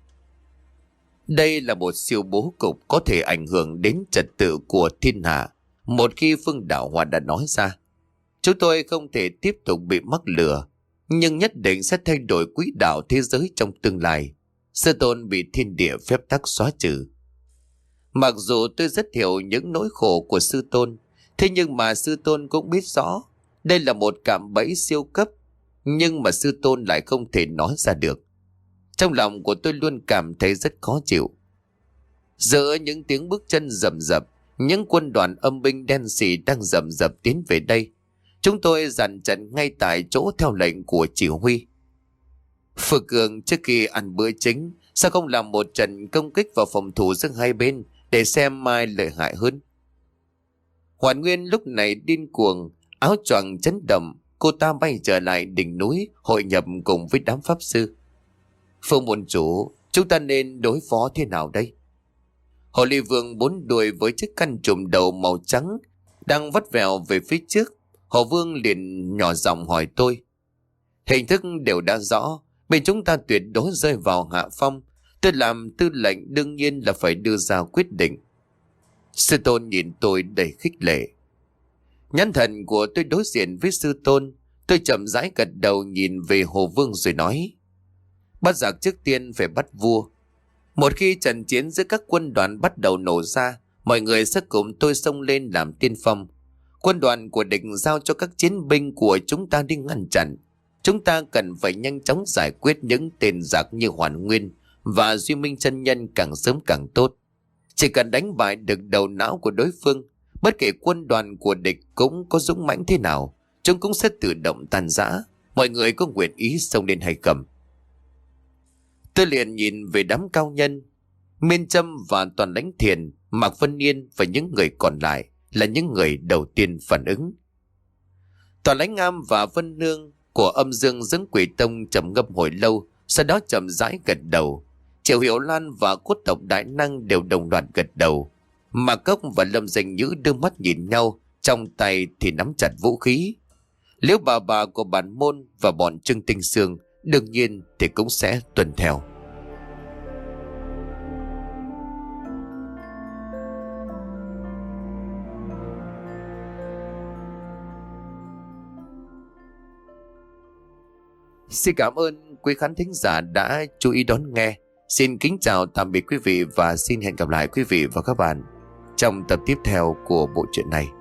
Đây là một siêu bố cục có thể ảnh hưởng đến trật tự của thiên hạ. Một khi Phương Đạo Hòa đã nói ra, chúng tôi không thể tiếp tục bị mắc lừa, nhưng nhất định sẽ thay đổi quỹ đạo thế giới trong tương lai. Sư tôn bị thiên địa phép tắc xóa trừ. Mặc dù tôi rất hiểu những nỗi khổ của sư tôn, thế nhưng mà sư tôn cũng biết rõ đây là một cạm bẫy siêu cấp, nhưng mà sư tôn lại không thể nói ra được. Trong lòng của tôi luôn cảm thấy rất khó chịu. Giữa những tiếng bước chân rầm rập, những quân đoàn âm binh đen sì đang rầm rập tiến về đây. Chúng tôi dàn trận ngay tại chỗ theo lệnh của chỉ huy. Phượng Cường trước khi ăn bữa chính, sao không làm một trận công kích vào phòng thủ giữa hai bên để xem ai lợi hại hơn? Hoàn Nguyên lúc này điên cuồng, áo choàng chấn động, cô ta bay trở lại đỉnh núi hội nhập cùng với đám pháp sư. Phương môn chủ, chúng ta nên đối phó thế nào đây? Hồ Ly Vương bốn đuôi với chiếc khăn trùm đầu màu trắng đang vắt vẹo về phía trước. Hồ Vương liền nhỏ giọng hỏi tôi. Hình thức đều đã rõ, bên chúng ta tuyệt đối rơi vào hạ phong. Tôi làm tư lệnh đương nhiên là phải đưa ra quyết định. Sư tôn nhìn tôi đầy khích lệ. Nhãn thần của tôi đối diện với sư tôn. Tôi chậm rãi gật đầu nhìn về Hồ Vương rồi nói. Bắt giặc trước tiên phải bắt vua. Một khi trận chiến giữa các quân đoàn bắt đầu nổ ra, mọi người sẽ cùng tôi xông lên làm tiên phong. Quân đoàn của địch giao cho các chiến binh của chúng ta đi ngăn chặn. Chúng ta cần phải nhanh chóng giải quyết những tên giặc như Hoàn Nguyên và Duy Minh chân nhân càng sớm càng tốt. Chỉ cần đánh bại được đầu não của đối phương, bất kể quân đoàn của địch cũng có dũng mãnh thế nào, chúng cũng sẽ tự động tan rã. Mọi người có nguyện ý xông lên hay không? Tôi liền nhìn về đám cao nhân, Miên Trâm và Toàn Lãnh Thiền, Mạc Vân Yên và những người còn lại là những người đầu tiên phản ứng. Toàn Lãnh Am và Vân Nương của Âm Dương Dưỡng Quỷ Tông trầm ngâm hồi lâu, sau đó chậm rãi gật đầu. Triệu Hiểu Lan và Cốt Tộc Đại Năng đều đồng loạt gật đầu. Mạc Cốc và Lâm Danh Nhữ đưa mắt nhìn nhau, trong tay thì nắm chặt vũ khí. Liễu bà bà của bản môn và bọn Trương Tinh Sương đương nhiên thì cũng sẽ tuân theo. Xin cảm ơn quý khán thính giả đã chú ý đón nghe. Xin kính chào tạm biệt quý vị và xin hẹn gặp lại quý vị và các bạn trong tập tiếp theo của bộ truyện này.